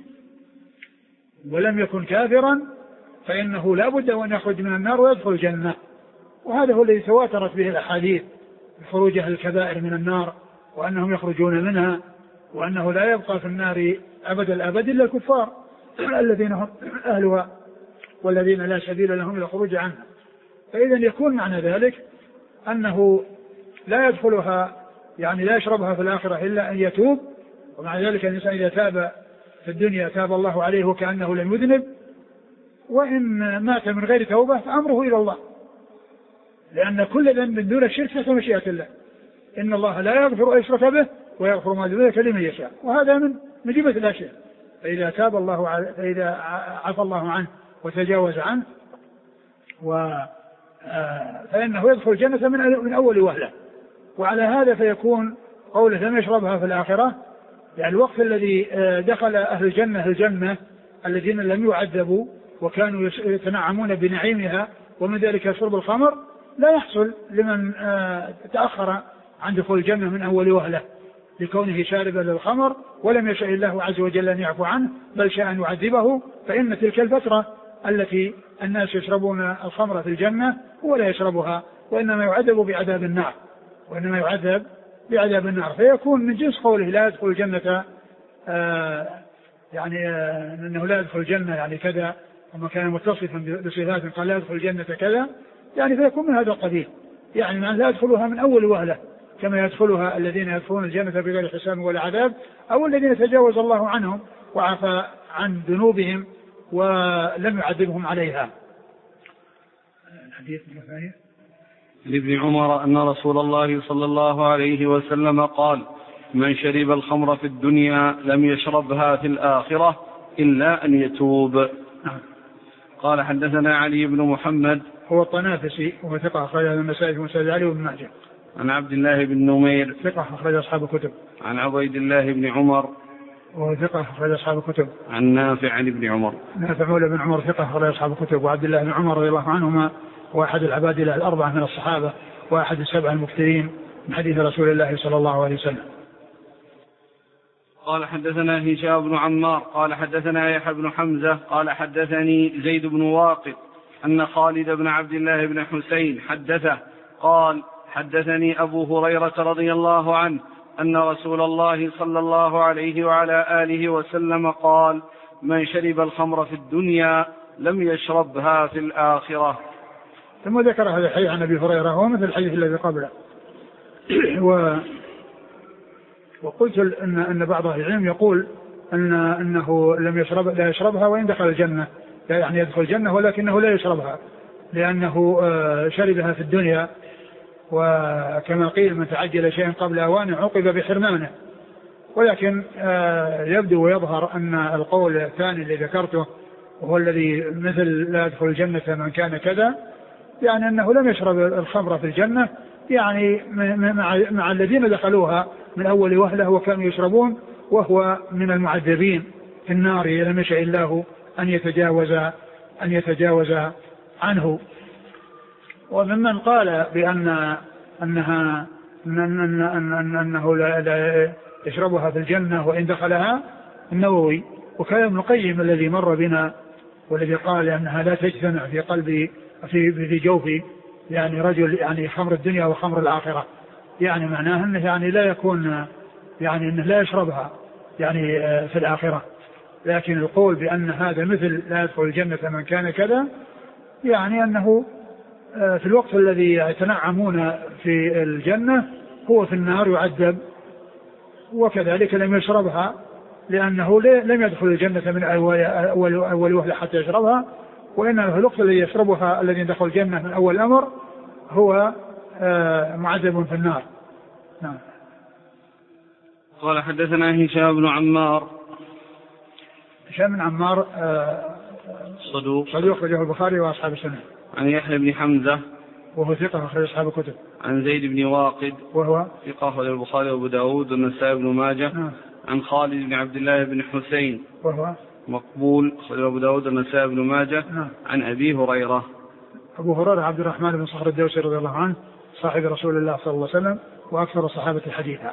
S2: ولم يكن كافرا فإنه لا بد أن يخرج من النار ويدخل الجنة، وهذا هو الذي تواترت به الأحاديث بخروج أهل الكبائر من النار وأنهم يخرجون منها، وأنه لا يبقى في النار أبد الآباد إلا الكفار الذين هم أهلها والذين لا سبيل لهم إلى الخروج عنها. فإذا يكون معنى ذلك أنه لا يدخلها يعني لا يشربها في الآخرة إلا أن يتوب، ومع ذلك الإنسان إذا تاب في الدنيا تاب الله عليه وكأنه لم يذنب، وإن مات من غير توبة فأمره إلى الله، لأن كل ذنب دون الشرك تحت مشيئة الله، إن الله لا يغفر أن يشرك به ويغفر ما دون ذلك لمن يشاء، وهذا من مجيبة الأشياء. فإذا تاب الله عليه فإذا عفى الله عنه وتجاوز عنه و فإنه يدخل الجنة من أول وهلة. وعلى هذا فيكون قوله لم يشربها في الآخرة، يعني الوقت الذي دخل أهل الجنة الجنة الذين لم يعذبوا وكانوا يتنعمون بنعيمها ومن ذلك شرب الخمر، لا يحصل لمن تأخر عن دخول الجنة من أول وهلة لكونه شاربا للخمر ولم يشاء الله عز وجل أن يعفو عنه بل شاء أن يعذبه، فإن تلك الفترة التي الناس يشربون الخمر في الجنة هو لا يشربها، وإنما يعذب بعذاب النار وإنما يعذب بعذاب النار فيكون من جنس قوله لا يدخل الجنة آه يعني آه أنه لا يدخل الجنة يعني كذا، وما كان متصفا بصفات قال لا يدخل الجنة كذا، يعني فيكون من هذا القبيل، يعني من لا يدخلها من أول وهلة كما يدخلها الذين يدخلون الجنة بغير حساب ولا عذاب، أو الذين تجاوز الله عنهم وعفى عن ذنوبهم ولم يعذبهم عليها. الحديث الثاني
S1: لابن عمر أن رسول الله صلى الله عليه وسلم قال من شرب الخمر في الدنيا لم يشربها في الآخرة إلا أن يتوب. قال حدثنا علي بن محمد
S2: هو الطنافسي وهو ثقة أخرج النسائي في مسند علي وابن ماجه.
S1: عن عبد الله بن نمير
S2: ثقة أخرج أصحاب الكتب.
S1: عن عبيد الله بن عمر
S2: وهو ثقة أخرج أصحاب الكتب.
S1: عن نافع عن ابن عمر
S2: نافع مولى بن عمر ثقة أخرج أصحاب الكتب. وعبد الله بن عمر رضي الله عنهما واحد العبادلة الأربعة من الصحابة واحد السبع المكثرين من حديث رسول الله صلى الله عليه وسلم.
S1: قال حدثنا هشام بن عمار قال حدثنا يحيى بن حمزة قال حدثني زيد بن واقد أن خالد بن عبد الله بن حسين حدثه قال حدثني أبو هريرة رضي الله عنه أن رسول الله صلى الله عليه وعلى آله وسلم قال من شرب الخمر في الدنيا لم يشربها في الآخرة.
S2: ثم ذكر هذا الحديث عن أبي هريرة هو مثل الحديث الذي قبله. و وقلت أن أن بعض أهل العلم يقول أن أنه لم يشرب لا يشربها وإن دخل الجنة، يعني يدخل الجنة ولكنه لا يشربها لأنه شربها في الدنيا، وكما قيل من تعجل شيئا قبل أوانه عوقب بحرمانه. ولكن يبدو ويظهر أن القول الثاني الذي ذكرته وهو الذي مثل لا يدخل الجنة من كان كذا يعني أنه لم يشرب الخمر في الجنة، يعني مع, مع الذين دخلوها من أول وهلة وكانوا يشربون، وهو من المعذبين في النار لم يشاء الله أن يتجاوز أن يتجاوز عنه. وممن قال بأن أنها أن أن أن أنه لا, لا يشربها في الجنة وإن دخلها النووي، وكان ابن القيم الذي مر بنا والذي قال أنها لا تجتمع في قلبي في في جوفي، يعني رجل يعني خمر الدنيا وخمر الآخرة، يعني معناه أنه يعني لا يكون يعني أنه لا يشربها يعني في الآخرة. لكن القول بأن هذا مثل لا يدخل الجنة من كان كذا، يعني أنه في الوقت الذي يتنعمون في الجنة هو في النار يعذب، وكذلك لم يشربها لأنه لم يدخل الجنة من أول أول وهلة حتى يشربها، وإنما في الوقت الذي يشربها الذي دخل الجنة من أول الأمر هو معذب في النار. نعم.
S1: قال حدثنا هشام بن عمار.
S2: هشام بن عمار
S1: صدوق
S2: صدوق أخرجه البخاري وأصحاب السنة.
S1: عن يحيى بن حمزة
S2: وهو ثقة أخرج أصحاب الكتب.
S1: عن زيد بن واقد
S2: وهو
S1: ثقة أخرج البخاري وأبو داود والنسائي بن ماجه.
S2: نعم.
S1: عن خالد بن عبد الله بن حسين
S2: وهو
S1: مقبول أخرج أبو داود والنسائي بن ماجه.
S2: نعم.
S1: عن أبي هريرة.
S2: أبو هريرة عبد الرحمن بن صخر الدوسي رضي الله عنه صاحب رسول الله صلى الله عليه وسلم وأكثر الصحابة حديثا.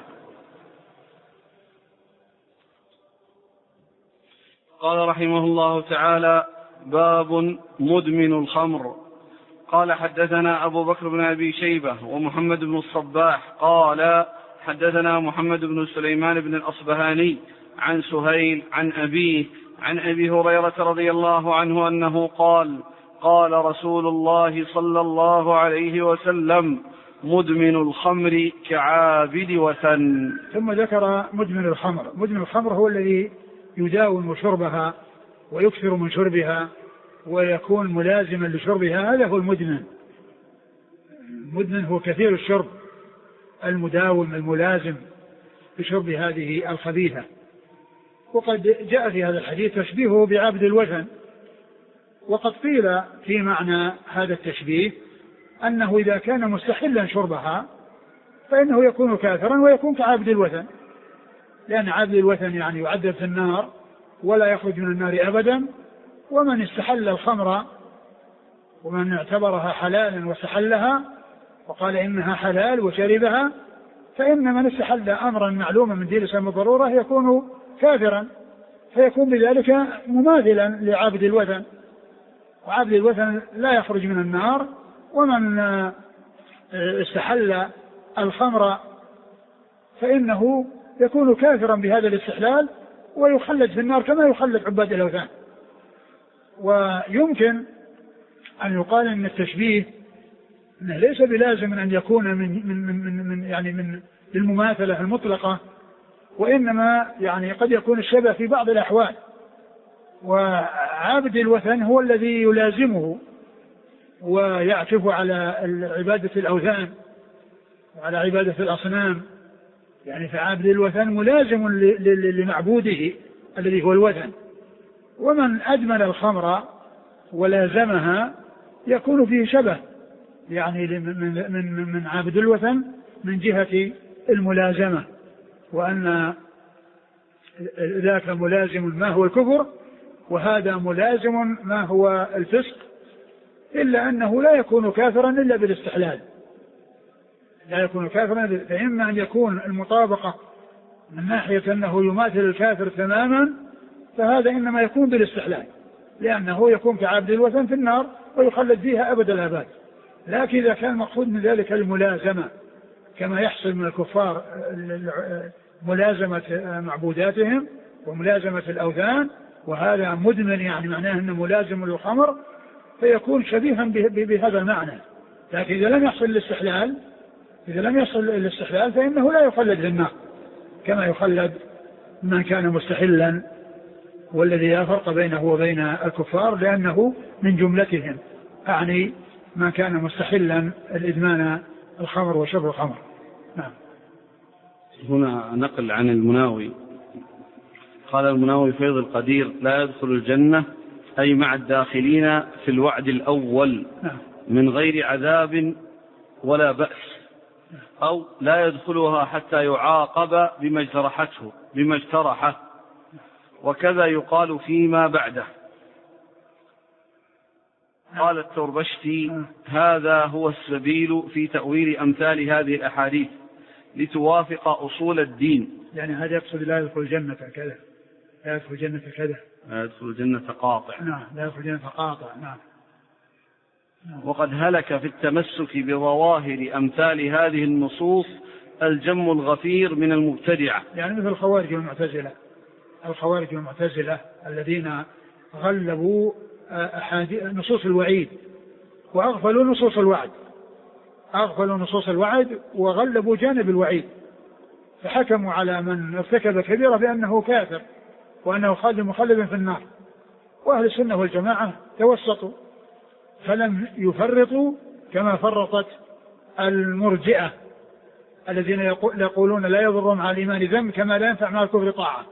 S1: قال رحمه الله تعالى: باب مدمن الخمر. قال حدثنا أبو بكر بن أبي شيبة ومحمد بن الصباح قال حدثنا محمد بن سليمان بن الأصبهاني عن سهيل عن أبيه عن أبي هريرة رضي الله عنه أنه قال: قال رسول الله صلى الله عليه وسلم: مدمن الخمر كعابد وثن.
S2: ثم ذكر مدمن الخمر. مدمن الخمر هو الذي يداوم شربها ويكثر من شربها ويكون ملازما لشربها، هذا هو المدمن. المدمن هو كثير الشرب المداوم الملازم بشرب هذه الخبيثة. وقد جاء في هذا الحديث تشبيهه بعبد الوثن، وقد قيل في معنى هذا التشبيه أنه إذا كان مستحلا شربها فإنه يكون كافرا ويكون كعبد الوثن، لأن عبد الوثن يعني يعذب في النار ولا يخرج من النار أبدا. ومن استحل الخمر ومن اعتبرها حلالا واستحلها وقال إنها حلال وشربها، فإن من استحل أمرا معلوما من دين الإسلام بالضرورة يكون كافرا، فيكون بذلك مماثلا لعبد الوثن. وعبد الوثن لا يخرج من النار، ومن استحل الخمر فإنه يكون كافرا بهذا الاستحلال ويخلد في النار كما يخلد عباد الأوثان. ويمكن أن يقال أن التشبيه ليس بلازم أن يكون من من من, من يعني من المماثلة المطلقة، وإنما يعني قد يكون الشبه في بعض الأحوال. وعابد الوثن هو الذي يلازمه ويعكف على عبادة الأوثان وعلى عبادة الأصنام، يعني فعابد الوثن ملازم لمعبوده الذي هو الوثن. ومن أدمن الخمر ولازمها يكون فيه شبه يعني من من من عابد الوثن من جهة الملازمة، وأن ذاك ملازم ما هو الكفر وهذا ملازم ما هو الفسق، إلا أنه لا يكون كافرا إلا بالاستحلال. لا يكون كافرا، فإما أن يكون المطابقة من ناحية أنه يماثل الكافر تماما، فهذا إنما يكون بالاستحلال، لأنه يكون كعبد الوثن في النار ويخلد فيها أبد الآباد. لكن إذا كان مقصود من ذلك الملازمة كما يحصل من الكفار ملازمة معبوداتهم وملازمة الأوثان، وهذا مدمن يعني معناه أنه ملازم للخمر، فيكون شبيها بهذا المعنى. لكن إذا لم يحصل الاستحلال إذا لم يحصل الاستحلال فإنه لا يخلد في النار كما يخلد من كان مستحلا، والذي لا فرق بينه وبين الكفار لأنه من جملتهم، أعني ما كان مستحلا الإدمان الخمر وشرب الخمر. نعم.
S1: هنا نقل عن المناوي قال المناوي: فيض القدير لا يدخل الجنة أي مع الداخلين في الوعد الأول.
S2: نعم.
S1: من غير عذاب ولا بأس، أو لا يدخلها حتى يعاقب بما اجترحته بما اجترحه، وكذا يقال فيما بعده. قال التربشتي: هذا هو السبيل في تأويل أمثال هذه الأحاديث لتوافق أصول الدين.
S2: يعني هذا يقصد لا يدخل الجنة كذا، لا يدخل الجنة كذا،
S1: لا يدخل الجنة قاطع.
S2: نعم، لا يدخل الجنة قاطع. نعم.
S1: وقد هلك في التمسك بظواهر أمثال هذه النصوص الجم الغفير من المبتدعة،
S2: يعني مثل الخوارج والمعتزلة، الخوارج والمعتزلة الذين غلبوا أحاديث نصوص الوعيد وأغفلوا نصوص الوعد، أغفلوا نصوص الوعد وغلبوا جانب الوعيد، فحكموا على من ارتكب كبيرة بأنه كافر وأنه خالد مخلد في النار. وأهل السنة والجماعة توسطوا فلم يفرطوا كما فرطت المرجئة الذين يقولون لا يضر مع الإيمان ذنب كما لا ينفع مع الكفر طاعة،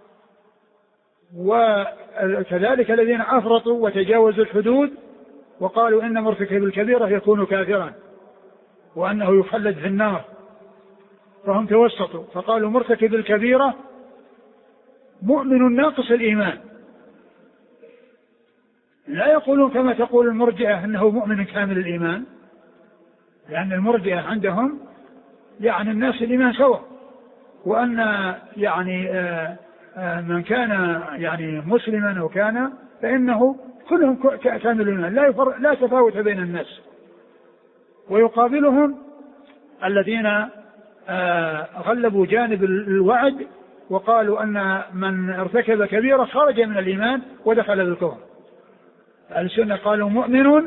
S2: وكذلك الذين أفرطوا وتجاوزوا الحدود وقالوا إن مرتكب الكبيرة يكون كافرا وأنه يخلد في النار، فهم توسطوا فقالوا مرتكب الكبيرة مؤمن ناقص الإيمان، لا يقولون كما تقول المرجئة أنه مؤمن كامل الإيمان، لأن المرجئة عندهم يعني الناس الإيمان سواء، وأن يعني آآ آآ من كان يعني مسلما أو كان فإنه كلهم كامل الإيمان، لا, لا تفاوت بين الناس. ويقابلهم الذين غلبوا جانب الوعد وقالوا أن من ارتكب كبيرة خرج من الإيمان ودخل بالكفر. السنة قالوا مؤمن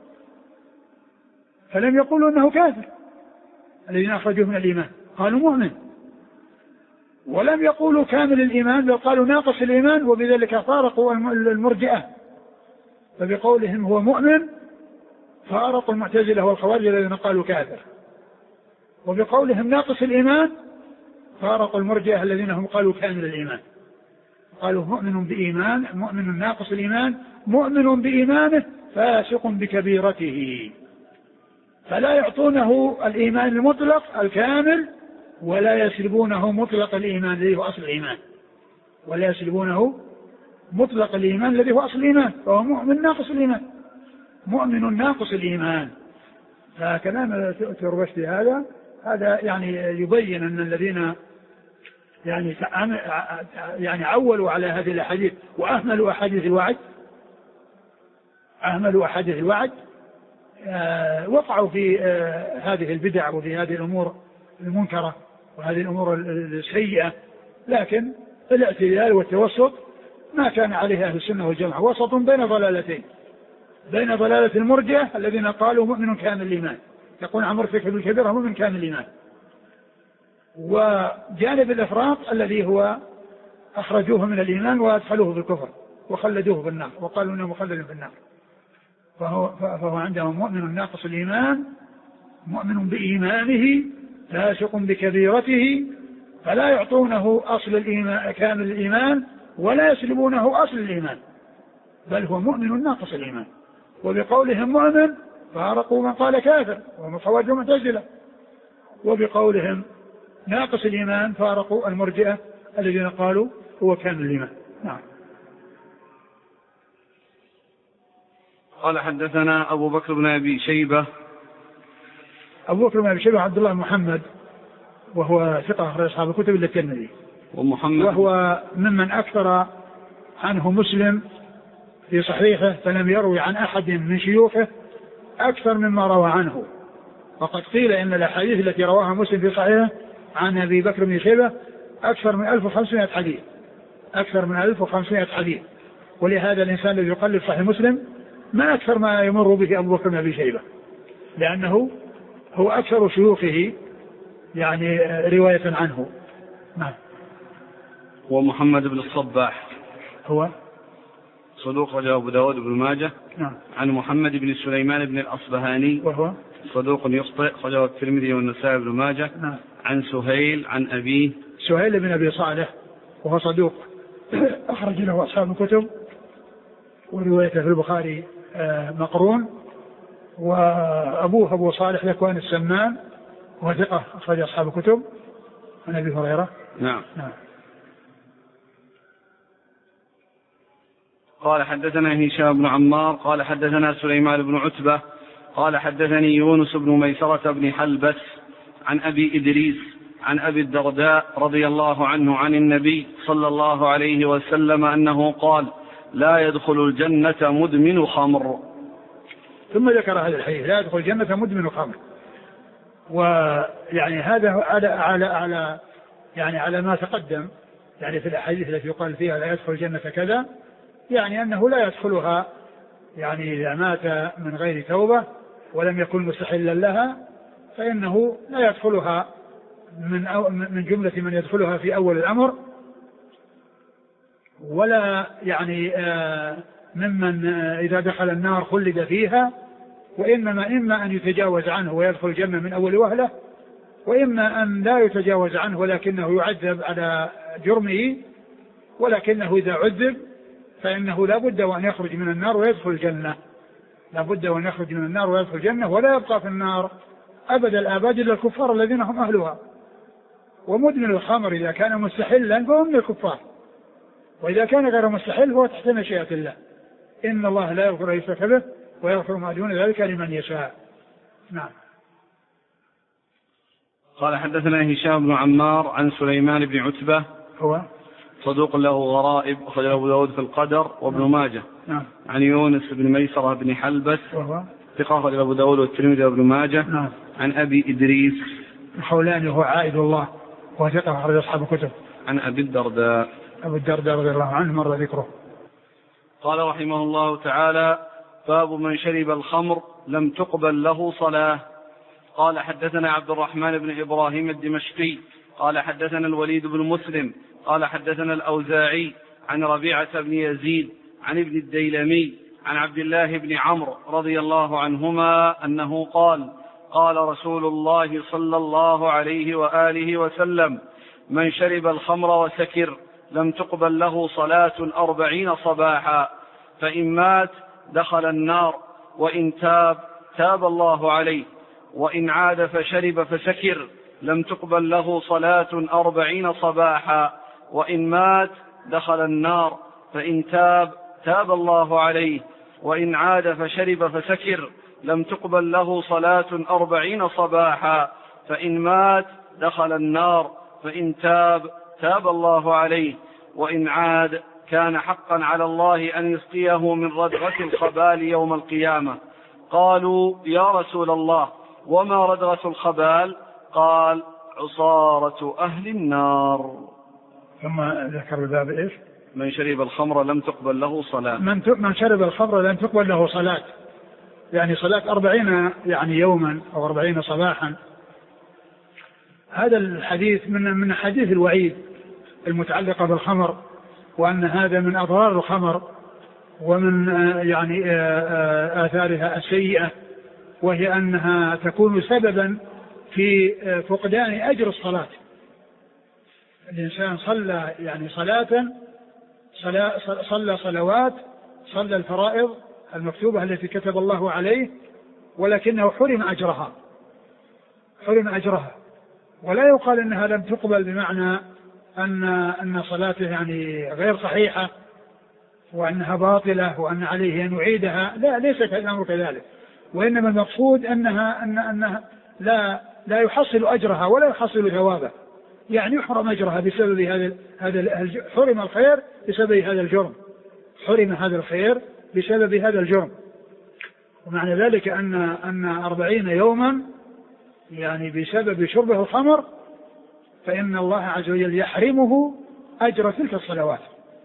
S2: فلم يقولوا أنه كافر، الذين أخرجوه من الإيمان قالوا مؤمن، ولم يقولوا كامل الإيمان بل قالوا ناقص الإيمان، وبذلك فارقوا المرجئة، فبقولهم هو مؤمن فارقوا المعتزلة والخوارج الذين قالوا كافر، وبقولهم ناقص الإيمان فارقوا المرجئة الذين هم قالوا كامل الإيمان، قالوا مؤمن بإيمان، مؤمن ناقص الإيمان، مؤمن بإيمانه فاسق بكبيرته، فلا يعطونه الإيمان المطلق الكامل ولا يسلبونه مطلق الإيمان الذي هو أصل الإيمان، ولا يسلبونه مطلق الإيمان الذي هو أصل الإيمان، فهو مؤمن ناقص الإيمان، مؤمن ناقص الإيمان. فكلام التربشتي هذا هذا يعني يبين أن الذين يعني يعني عولوا على هذه الأحاديث وأهملوا أحاديث الوعد أهملوا أحاديث الوعد آه وقعوا في آه هذه البدع وفي هذه الأمور المنكرة وهذه الأمور السيئة. لكن الاعتدال والتوسط ما كان عليه أهل السنة والجماعة، وسط بين ضلالتين، بين ضلالة المرجئة الذين قالوا مؤمن كامل الإيمان يقول عن مرتكب الكبيرة مؤمن كامل الإيمان، وجانب الإفراط الذي هو أخرجوه من الإيمان وأدخلوه في الكفر وخلدوه في النار وقالوا إنه مخلد في النار، فهو, فهو عندهم مؤمن ناقص الإيمان، مؤمن بإيمانه فاسق بكبيرته، فلا يعطونه أصل الإيمان كامل الإيمان ولا يسلبونه أصل الإيمان، بل هو مؤمن ناقص الإيمان. وبقولهم مؤمن فارقوا من قال كافر وهم الخوارج والمعتزلة، وبقولهم ناقص الإيمان فارقوا المرجئة الذين قالوا هو كامل الإيمان. نعم.
S1: قال حدثنا أبو بكر بن أبي شيبة.
S2: أبو بكر بن أبي شيبة عبد الله محمد وهو ثقة أخرج أصحاب الكتب إلا الترمذي،
S1: ومحمد
S2: وهو ممن أكثر عنه مسلم في صحيحه فلم يروي عن أحد من شيوخه أكثر مما روى عنه، وقد قيل إن الأحاديث التي رواها مسلم في صحيحه عن أبي بكر بن شيبة أكثر من ألف وخمسمائة حديث، أكثر من ألف وخمسمائة حديث، ولهذا الإنسان الذي يقلب صحيح مسلم ما أكثر ما يمر به أبو بكر بن أبي شيبة، لأنه هو أكثر شيوخه يعني رواية عنه. نعم.
S1: ومحمد بن الصباح
S2: هو
S1: صدوق رجاء أبو داود بن ماجه.
S2: نعم.
S1: عن محمد بن سليمان بن الأصبهاني
S2: وهو
S1: صدوق يخطئ رجاء الترمذي والنسائي بن ماجه.
S2: نعم.
S1: عن سهيل عن أبيه
S2: سهيل بن أبي صالح وهو صدوق أخرج له أصحاب الكتب، وروايته في البخاري مقرون، وأبوه أبو صالح ذكوان السمان وثقة أخرج أصحاب الكتب عن أبي هريرة.
S1: نعم.
S2: نعم.
S1: قال حدثنا هشام بن عمار قال حدثنا سليمان بن عتبة قال حدثني يونس بن ميسرة بن حلبس عن أبي إدريس عن أبي الدرداء رضي الله عنه عن النبي صلى الله عليه وسلم أنه قال لا يدخل الجنة مدمن خمر.
S2: ثم ذكر هذا الحديث لا يدخل الجنة مدمن خمر، ويعني هذا على على على يعني على ما تقدم يعني في الأحاديث التي يقال فيها لا يدخل الجنة كذا، يعني أنه لا يدخلها يعني إذا مات من غير توبة ولم يكن مستحلا لها فإنه لا يدخلها من من جملة من يدخلها في أول الأمر، ولا يعني ممن إذا دخل النار خلد فيها، وإنما إما أن يتجاوز عنه ويدخل الجنة من أول وهلة، وإما أن لا يتجاوز عنه ولكنه يعذب على جرمه، ولكنه إذا عذب فإنه لا بد وأن يخرج من النار ويدخل الجنة، لا بد وأن يخرج من النار ويدخل الجنة، ولا يبقى في النار أبد الآباد إلا الكفار الذين هم أهلها. ومدمن الخمر إذا كان مستحلا فهو من الكفار، وإذا كان غير مستحل فهو تحت مشيئة الله، إن الله لا يغفر يشرك به ويغفر ما دون ذلك لمن يشاء. نعم.
S1: قال حدثنا هشام بن عمار عن سليمان بن عتبة
S2: هو
S1: صدوق له غرائب أخرجه أبو داود في القدر وابن ماجه.
S2: نعم.
S1: عن يونس بن ميسرة بن حلبس
S2: وهو
S1: ثقة أخرجه أبو داود والترمذي وابن ماجه.
S2: نعم.
S1: عن أبي إدريس
S2: الخولاني هو عائد الله وثقة أخرج أصحاب الكتب.
S1: عن أبي الدرداء
S2: أبو الدرداء رضي الله عنه مر ذكره.
S1: قال رحمه الله تعالى باب من شرب الخمر لم تقبل له صلاة. قال حدثنا عبد الرحمن بن إبراهيم الدمشقي قال حدثنا الوليد بن مسلم قال حدثنا الأوزاعي عن ربيعة بن يزيد عن ابن الديلمي عن عبد الله بن عمرو رضي الله عنهما أنه قال قال رسول الله صلى الله عليه وآله وسلم من شرب الخمر وسكر لم تقبل له صلاة أربعين صباحا، فإن مات دخل النار، وإن تاب تاب الله عليه، وإن عاد فشرب فسكر لم تقبل له صلاة أربعين صباحا، وإن مات دخل النار، فإن تاب تاب الله عليه، وإن عاد فشرب فسكر لم تقبل له صلاة أربعين صباحا، فإن مات دخل النار، فإن تاب تاب الله عليه، وإن عاد كان حقا على الله أن يسقيه من ردغة الخبال يوم القيامة. قالوا يا رسول الله وما ردغة الخبال؟ قال عصارة أهل النار.
S2: ثم ذكر الباب إيش؟
S1: من شرب الخمر لم تقبل له صلاة.
S2: من, من شرب الخمر لم تقبل له صلاة، يعني صلاة أربعين يعني يوما أو أربعين صباحا. هذا الحديث من من حديث الوعيد المتعلقة بالخمر، وأن هذا من أضرار الخمر ومن يعني آثارها السيئة، وهي أنها تكون سببا في فقدان أجر الصلاة. الإنسان صلى يعني صلاة صلى صلوات صلى الفرائض المكتوبة التي كتب الله عليه، ولكنه حرم أجرها حرم أجرها ولا يقال أنها لم تقبل بمعنى أن أن صلاته يعني غير صحيحة وأنها باطلة وأن عليه أن يعيدها، لا، ليس الأمر كذلك، وإنما المقصود أنها أن أنها لا لا يحصل أجرها ولا يحصل ثوابه، يعني يحرم أجرها بسبب هذا هذا حرم الخير بسبب هذا الجرم، حرم هذا الخير بسبب هذا الجرم. ومعنى ذلك أن أن أربعين يوما يعني بسبب شربه الخمر فإن الله عز وجل يحرمه أجر تلك الصلوات،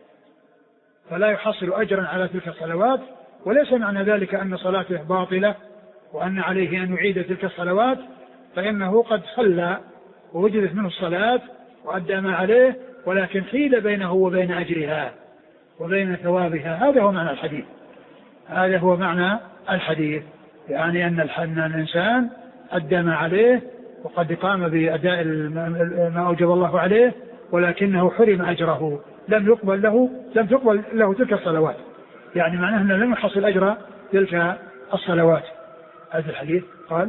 S2: فلا يحصل أجرا على تلك الصلوات. وليس معنى ذلك أن صلاته باطلة وأن عليه أن يعيد تلك الصلوات، فإنه قد صلى ووجدت منه الصلاة وأدى ما عليه، ولكن حيل بينه وبين أجرها وبين ثوابها. هذا هو معنى الحديث هذا هو معنى الحديث يعني أن الإنسان أدى ما عليه وقد قام بأداء ما أوجب الله عليه، ولكنه حرم أجره، لم يقبل له لم تقبل له تلك الصلوات، يعني معناه أنه لم يحصل أجر تلك الصلوات. هذا الحديث قال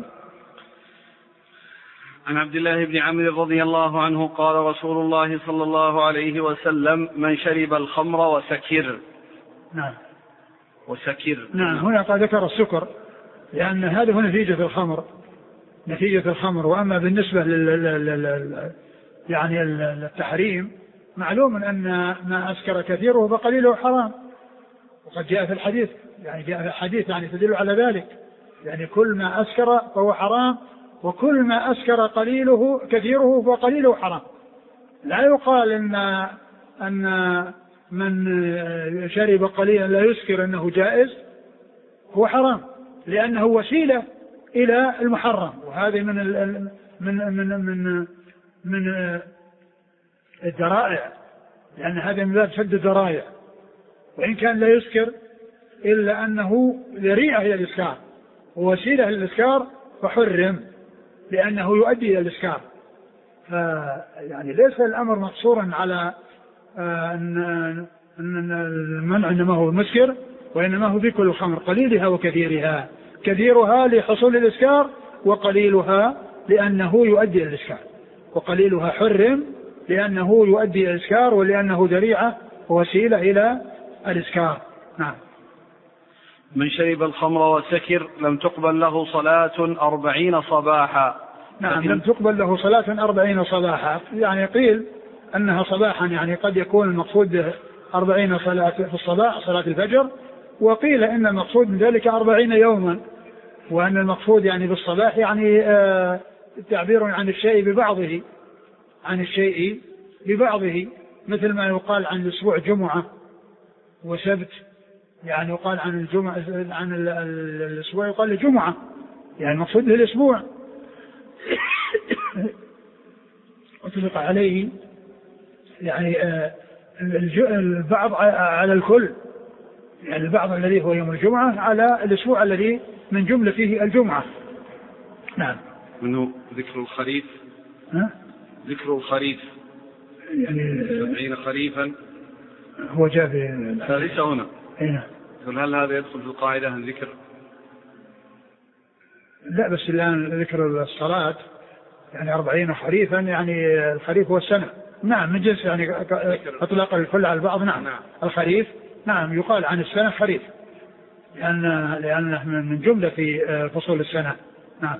S1: عن عبد الله بن عمرو رضي الله عنه قال رسول الله صلى الله عليه وسلم من شرب الخمر وسكر.
S2: نعم
S1: وسكر
S2: نعم هنا قد ذكر السكر لأن هذا هو نتيجة الخمر نتيجة الخمر. وأما بالنسبة لل... لل... يعني التحريم معلوم أن ما أسكر كثيره فقليله حرام، وقد جاء في الحديث يعني جاء في الحديث يعني تدل على ذلك، يعني كل ما أسكر فهو حرام وكل ما أسكر قليله كثيره فقليله حرام. لا يقال إن أن من شرب قليلا لا يسكر أنه جائز، هو حرام لأنه وسيلة إلى المحرم، وهذه من ال من من من من الذرائع، لأن هذا من باب سد الذرائع، وإن كان لا يسكر إلا أنه ذريعة إلى الإسكار ووسيلة للإسكار فحرم لأنه يؤدي إلى الإسكار. فيعني ليس الأمر مقصورا على أن المنع إنما هو مسكر، وإنما هو في كل الخمر قليلها وكثيرها، كثيرها لحصول الإسكار وقليلها لأنه يؤدي إلى الإسكار، وقليلها حرم لأنه يؤدي إلى الإسكار ولأنه ذريعة ووسيلة إلى الإسكار. نعم.
S1: من شرب الخمر وسكر لم تقبل له صلاة أربعين صباحا.
S2: نعم لم تقبل له صلاة أربعين صباحا، يعني قيل أنها صباحا يعني قد يكون المقصود أربعين صلاة في الصباح صلاة الفجر، وقيل إن المقصود من ذلك أربعين يوما، وأن المقصود يعني بالصباح يعني آه تعبير عن الشيء ببعضه عن الشيء ببعضه، مثل ما يقال عن الأسبوع جمعة وسبت، يعني يقال عن الجمعة عن الأسبوع يقال الجمعة، يعني المقصود له الأسبوع أطلق عليه يعني آه البعض على الكل، يعني البعض الذي هو يوم الجمعة على الأسبوع الذي من جملة فيه الجمعة. نعم.
S1: منه ذكر الخريف.
S2: ها؟
S1: ذكر الخريف
S2: يعني
S1: سبعين خريفا
S2: هو جاء في
S1: ليس هنا.
S2: ايه.
S1: هل هذا يدخل في القاعدة عن ذكر؟
S2: لا بس الآن ذكر الصلاة يعني أربعين خريفا، يعني الخريف هو السنة. نعم من جنس يعني أطلق الكل على البعض. نعم. نعم الخريف نعم يقال عن السنة خريف لأن لأنه من جملة في فصول السنة. نعم.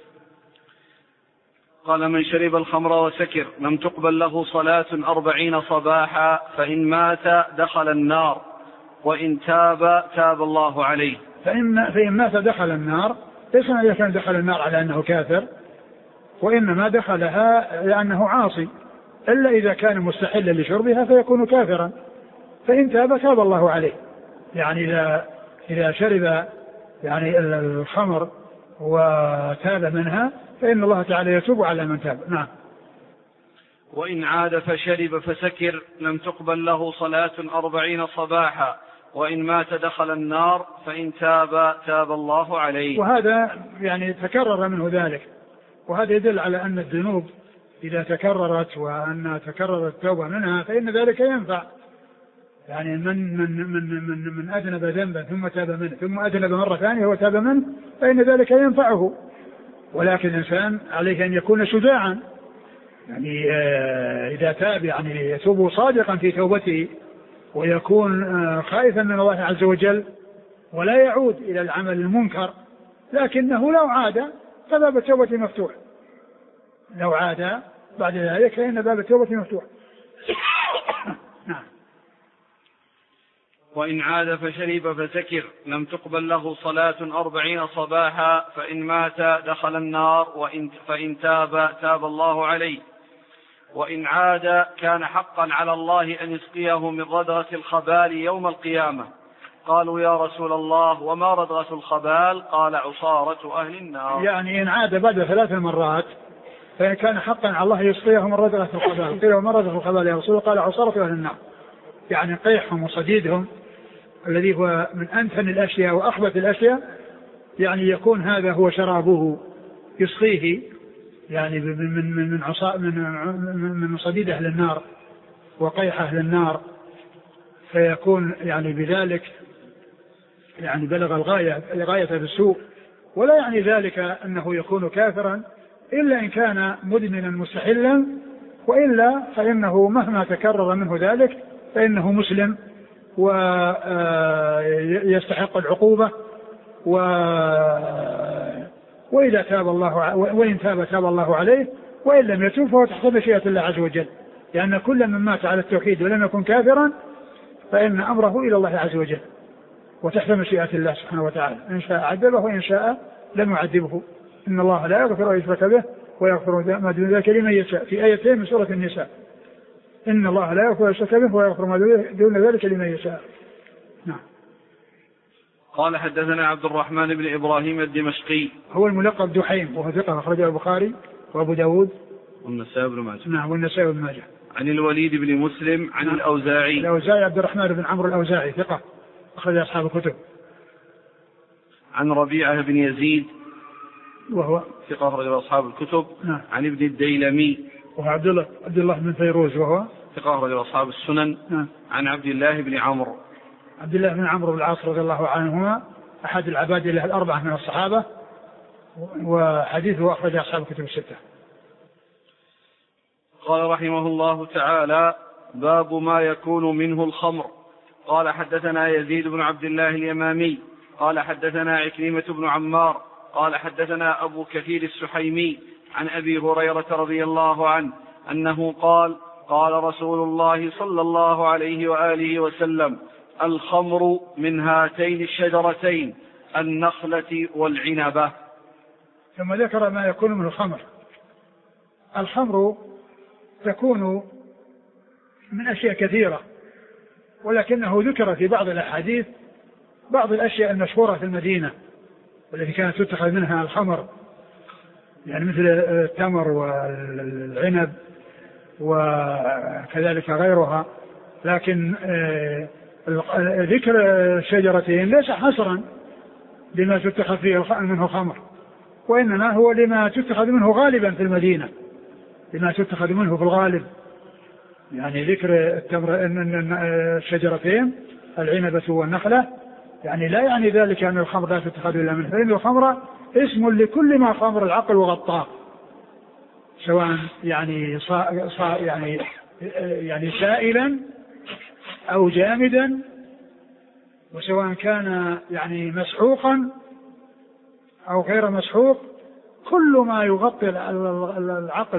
S1: قال من شرب الخمر وسكر لم تقبل له صلاة أربعين صباحا فإن مات دخل النار وإن تاب تاب الله عليه.
S2: فإن, فإن مات دخل النار، ليس إذا كان دخل النار على أنه كافر، وإنما دخلها لأنه عاصي، إلا إذا كان مستحلا لشربها فيكون كافرا، فإن تاب تاب الله عليه. يعني إذا, إذا شرب يعني الخمر وتاب منها فإن الله تعالى يتوب على من تاب. نعم.
S1: وإن عاد فشرب فسكر لم تقبل له صلاة أربعين صباحا وإن مات دخل النار فإن تاب تاب الله عليه.
S2: وهذا يعني تكرر منه ذلك، وهذا يدل على أن الذنوب إذا تكررت وأن تكررت التوبة منها فإن ذلك ينفع. يعني من من من من, من أذنب ذنبا ثم تاب منه ثم أذنب مرة ثانية وتاب منه فإن ذلك ينفعه، ولكن الإنسان عليه أن يكون شجاعا، يعني آه إذا تاب يعني يتوب صادقا في توبته ويكون آه خائفا من الله عز وجل ولا يعود إلى العمل المنكر، لكنه لو عاد فباب التوبة مفتوح، لو عاد بعد ذلك فإن باب التوبة مفتوح. نعم.
S1: وإن عاد فشرب فسكر لم تقبل له صلاة أربعين صباحا فإن مات دخل النار وإن فإن تاب تاب الله عليه. وإن عاد كان حقا على الله أن يسقيه من ردغة الخبال يوم القيامة. قالوا يا رسول الله وما ردغة الخبال؟ قال عصارة أهل النار.
S2: يعني إن عاد بعد ثلاث مرات فإن كان حقا على الله يسقيه من ردغة الخبال. قيل وما ردغة الخبال يا رسول الله؟ قال عصارة أهل النار، يعني قيحهم وصديدهم الذي هو من أنتن الأشياء وأخبث الأشياء، يعني يكون هذا هو شرابه يسقيه يعني من من من عصا من من صديد أهل النار وقيح أهل النار، فيكون يعني بذلك يعني بلغ الغاية غاية بالسوء ولا يعني ذلك أنه يكون كافرا إلا إن كان مدمنا مستحلا، وإلا فإنه مهما تكرر منه ذلك فإنه مسلم ويستحق العقوبة، وإذا تاب الله وإن تاب تاب الله عليه، وإن لم يتوب فهو تحت مشيئة الله عز وجل، لأن كل من مات على التوحيد ولم يكن كافرا فإن أمره إلى الله عز وجل وتحت مشيئة الله سبحانه وتعالى، إن شاء عذبه وإن شاء لم يعذبه. إن الله لا يغفر أن يشرك به ويغفر ما دون ذلك لمن يشاء، في آيتين من سورة النساء. إن الله لا يغفر أن يشرك به ويغفر ما دون ذلك لمن يشاء. نعم.
S1: قال حدثنا عبد الرحمن بن إبراهيم الدمشقي،
S2: هو الملقب دحيم، وهو ثقة أخرجه البخاري وأبو داود
S1: والنسائي بن ماجه.
S2: نعم والنسائي بن ماجه.
S1: عن الوليد بن مسلم عن نعم. الأوزاعي
S2: الأوزاعي عبد الرحمن بن عمرو الأوزاعي ثقة أخرج أصحاب الكتب.
S1: عن ربيعة بن يزيد
S2: وهو
S1: ثقة أخرج أصحاب الكتب.
S2: نعم.
S1: عن ابن الديلمي
S2: وهو عبد الله عبد الله بن فيروز وهو
S1: ثقة أخرج أصحاب السنن.
S2: نعم.
S1: عن عبد الله بن عمرو
S2: عبد الله بن عمرو بن العاص رضي الله عنهما أحد العباد له الأربعة من الصحابة، وحديثه أخرج أصحاب الكتب الستة.
S1: قال رحمه الله تعالى: باب ما يكون منه الخمر. قال حدثنا يزيد بن عبد الله اليمامي قال حدثنا عكرمة بن عمار قال حدثنا أبو كثير السحيمي عن أبي هريرة رضي الله عنه أنه قال: قال رسول الله صلى الله عليه وآله وسلم: الخمر من هاتين الشجرتين النخلة والعنبة.
S2: ثم ذكر ما يكون من الخمر. الخمر تكون من أشياء كثيرة، ولكنه ذكر في بعض الأحاديث بعض الأشياء المشهورة في المدينة والتي كانت تتخذ منها الخمر، يعني مثل التمر والعنب وكذلك غيرها. لكن ذكر الشجرتين ليس حصرا لما تتخذ فيه منه خمر، وإنما هو لما تتخذ منه غالبا في المدينة، لما تتخذ منه في الغالب. يعني ذكر التمر الشجرتين العنبة والنخلة يعني لا يعني ذلك أن الخمر لا تتخذ إلا منه، فإن الخمر اسم لكل ما خمر العقل وغطاه، سواء يعني صا صا يعني يعني سائلا أو جامدا، وسواء كان يعني مسحوقا أو غير مسحوق، كل ما يغطي العقل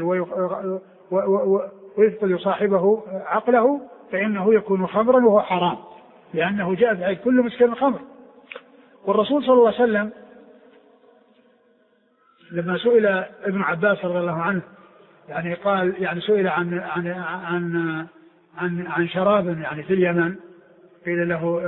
S2: ويفقد صاحبه عقله فإنه يكون خمرا وهو حرام، لأنه جاء بعيد كل مسكر خمر. والرسول صلى الله عليه وسلم لما سئل ابن عباس رضي الله عنه يعني قال يعني سئل عن عن عن عن, عن شراب يعني في اليمن، قيل له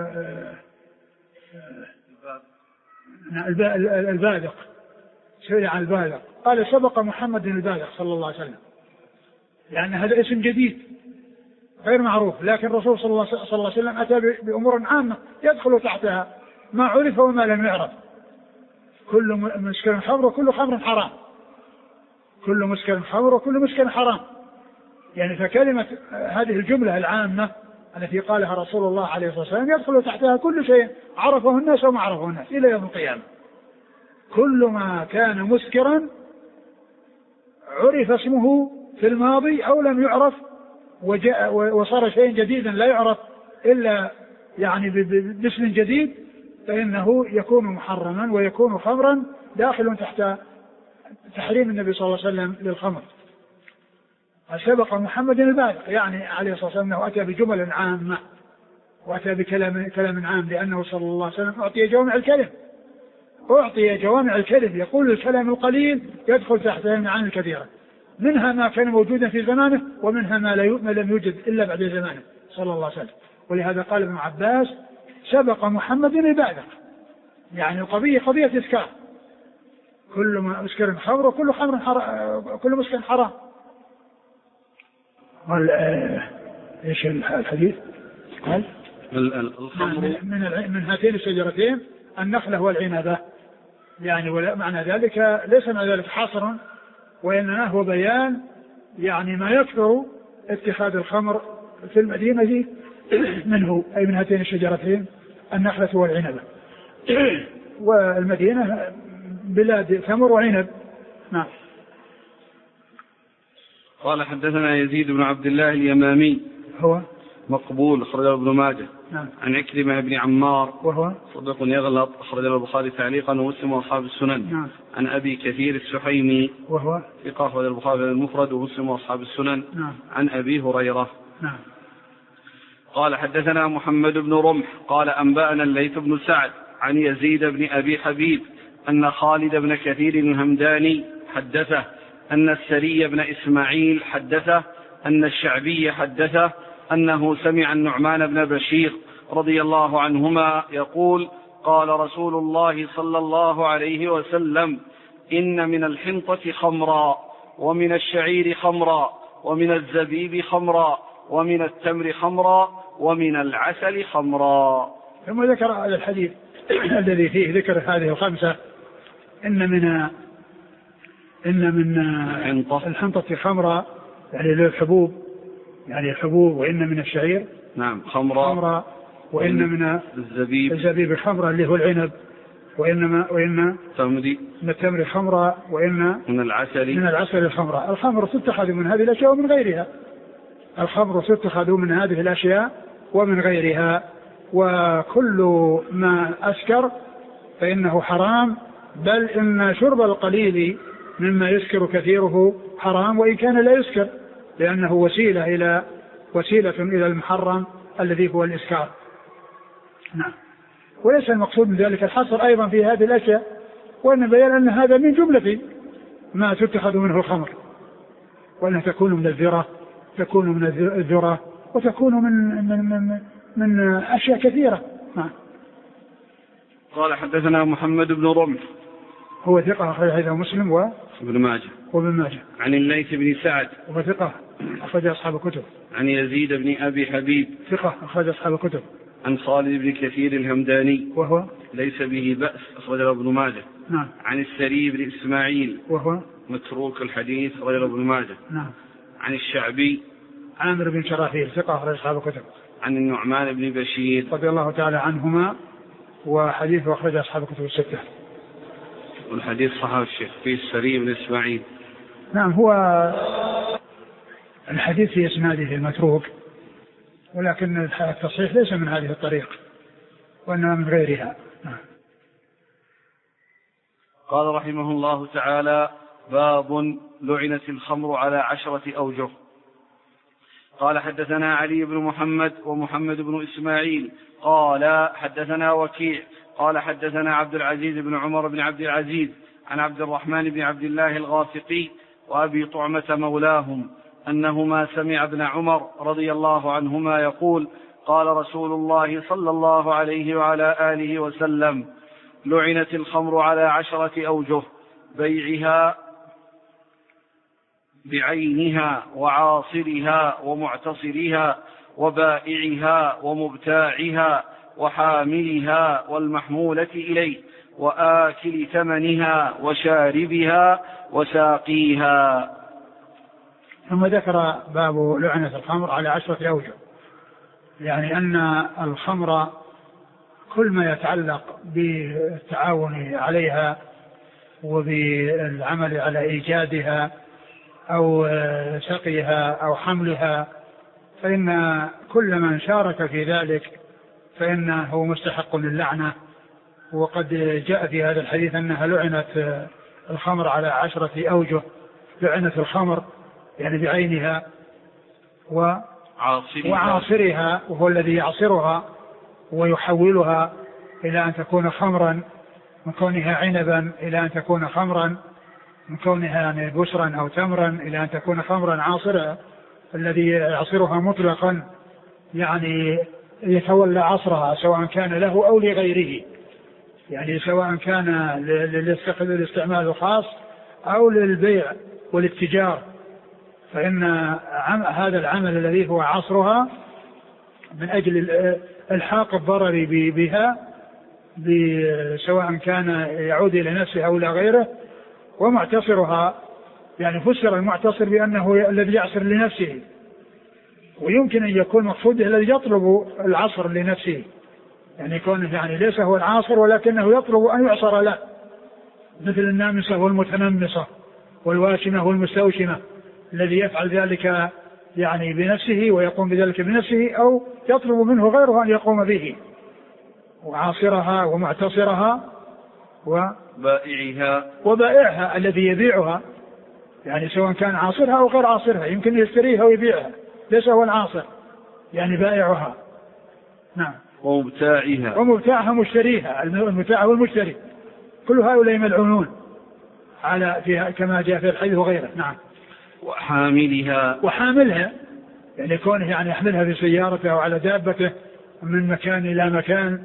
S2: البادق، سئل عن البادق قال: سبق محمد البادق صلى الله عليه وسلم، لأن هذا اسم جديد غير معروف، لكن الرسول صلى الله عليه وسلم أتى بأمور عامة يدخل تحتها ما عرف وما لم يعرف. كل مسكر خمر وكل خمر حرام، كل مسكر خمر وكل مسكر حرام. يعني فكلمة هذه الجملة العامة التي قالها رسول الله عليه الصلاة والسلام يدخل تحتها كل شيء عرفه الناس وما عرفه الناس إلى يوم القيامة. كل ما كان مسكرا عرف اسمه في الماضي أو لم يعرف وجاء وصار شيء جديدا لا يعرف إلا يعني باسم جديد، فإنه يكون محرما ويكون خمرا داخل تحت تحريم النبي صلى الله عليه وسلم للخمر. سبق محمد البالغ يعني عليه الصلاة والسلام أنه أتى بجمل عامة وأتى بكلام كلام عام، لأنه صلى الله عليه وسلم أعطي جوامع الكلم، أعطي جوامع الكلم، يقول الكلام القليل يدخل تحت المعاني الكثيرة، منها ما كان موجودا في زمانه ومنها ما لم يوجد إلا بعد زمانه صلى الله عليه وسلم. ولهذا قال ابن عباس: سبق محمد البالغ، يعني القضية قضية إسكار، كل ما مسكر خمر وكل خمر حرام، كل مسكر حرام. قال ايش الحديث؟ قال
S1: الخمر
S2: من من هاتين الشجرتين النخلة والعنبة، يعني ولا معنى ذلك ليس معنى ذلك حصرا، وإنما هو بيان يعني ما يكثر اتخاذ الخمر في المدينة منه، أي من هاتين الشجرتين النخلة والعنبة. والمدينة بلاد تمر وعنب. نعم.
S1: قال حدثنا يزيد بن عبد الله اليمامي
S2: هو
S1: مقبول أخرجه ابن ماجه.
S2: نعم.
S1: عن عكرمة بن عمار
S2: وهو
S1: صدوق يغلط أخرجه البخاري تعليقا ومسلم وأصحاب السنن.
S2: نعم.
S1: عن أبي كثير السحيمي
S2: وهو
S1: ثقة أخرجه البخاري المفرد ومسلم وأصحاب السنن.
S2: نعم.
S1: عن أبي هريرة.
S2: نعم.
S1: قال حدثنا محمد بن رمح قال أنبأنا الليث بن سعد عن يزيد بن أبي حبيب أن خالد بن كثير الهمداني حدثه أن السري بن إسماعيل حدثه أن الشعبي حدثه أنه سمع النعمان بن بشير رضي الله عنهما يقول قال رسول الله صلى الله عليه وسلم إن من الحنطة خمرا ومن الشعير خمرا ومن الزبيب خمرا ومن التمر خمرا ومن العسل خمرا.
S2: ثم ذكر هذا الحديث الذي فيه ذكر هذه الخمسة إن من إن من
S1: الحنطة,
S2: الحنطة خمرا يعني للحبوب يعني الحبوب، وإن من الشعير
S1: نعم خمرا,
S2: خمرا وإن من
S1: الزبيب
S2: الزبيب خمرا اللي هو العنب، وإنما وإن
S1: تمري
S2: من التمر خمرا وإن
S1: من العسل
S2: من العسل الخمرا. الخمر تتخذ من هذه الأشياء ومن غيرها، الخمر تتخذ من هذه الأشياء ومن غيرها، وكل ما أسكر فإنه حرام، بل إن شرب القليل مما يسكر كثيره حرام وإن كان لا يسكر، لأنه وسيلة إلى وسيلة إلى المحرم الذي هو الإسكار. نعم. وليس المقصود من ذلك الحصر أيضا في هذه الأشياء، وأن بيان أن هذا من جملة ما تتخذ منه الخمر، وأنها تكون من الذرة تكون من الذرة وتكون من من من, من أشياء كثيرة. نعم.
S1: قال حدثنا محمد بن رمح
S2: هو ثقة أخرجه مسلم و
S1: ابن ماجه
S2: وابن ماجه.
S1: عن الليث بن سعد
S2: وهو ثقة أخرج أصحاب الكتب.
S1: عن يزيد بن أبي حبيب
S2: ثقة أخرج أصحاب الكتب.
S1: عن خالد بن كثير الهمداني
S2: وهو
S1: ليس به بأس أخرجه ابن ماجه.
S2: نعم.
S1: عن السري بن إسماعيل وهو
S2: متروك
S1: الحديث أخرجه ابن ماجه.
S2: نعم.
S1: عن الشعبي
S2: عامر بن شراحيل ثقة أخرج أصحاب الكتب.
S1: عن النعمان بن بشير
S2: رضي الله تعالى عنهما وحديثه أخرج أصحاب الكتب الستة.
S1: والحديث صححه الشيخ في السري بن إسماعيل.
S2: نعم. هو الحديث في إسناده المتروك، ولكن التصحيح ليس من هذه الطريق وإنما من غيرها.
S1: قال رحمه الله تعالى باب لعنت الخمر على عشرة أوجه. قال حدثنا علي بن محمد ومحمد بن إسماعيل قال حدثنا وكيع قال حدثنا عبد العزيز بن عمر بن عبد العزيز عن عبد الرحمن بن عبد الله الغافقي وأبي طعمة مولاهم أنهما سمع ابن عمر رضي الله عنهما يقول قال رسول الله صلى الله عليه وعلى آله وسلم لعنت الخمر على عشرة أوجه: بيعها بعينها وعاصرها ومعتصرها وبائعها ومبتاعها وحاملها والمحمولة إليه وآكل ثمنها وشاربها وساقيها.
S2: ثم ذكر باب لعنة الخمر على عشرة أوجه، يعني أن الخمر كل ما يتعلق بالتعاون عليها وبالعمل على إيجادها أو سقيها أو حملها، فإن كل من شارك في ذلك فإنه مستحق للعنة. وقد جاء في هذا الحديث أنها لعنت الخمر على عشرة أوجه: لعنت الخمر يعني بعينها وعاصرها وهو الذي يعصرها ويحولها إلى أن تكون خمرا، من كونها عنبا إلى أن تكون خمرا، من كونها يعني بشرا أو تمرا إلى أن تكون خمرا عاصرا، الذي يعصرها مطلقا يعني يتولى عصرها سواء كان له أو لغيره، يعني سواء كان للاستعمال الخاص أو للبيع والاتجار، فإن هذا العمل الذي هو عصرها من أجل الحاق الضرر بها سواء كان يعود إلى نفسه أو إلى غيره. ومعتصرها يعني فسر المعتصر بأنه الذي يعصر لنفسه، ويمكن أن يكون مقصود الذي يطلب العصر لنفسه، يعني يكون يعني ليس هو العاصر ولكنه يطلب أن يعصر له، مثل النامصة والمتنمصة والواشمة والمستوشمة، الذي يفعل ذلك يعني بنفسه ويقوم بذلك بنفسه، أو يطلب منه غيره أن يقوم به، وعاصرها ومعتصرها
S1: وبائعها
S2: وبائعها الذي يبيعها، يعني سواء كان عاصرها أو غير عاصرها، يمكن يشتريها ويبيعها، ليس هو العاصر، يعني بائعها. نعم.
S1: ومبتاعها
S2: ومبتاعها مشتريها، المبتاع والمشتري كل هؤلاء ملعونون على فيها كما جاء في الحديث وغيره. نعم.
S1: وحاملها
S2: وحاملها يعني كونه يعني يحملها في سيارته أو على دابته من مكان إلى مكان،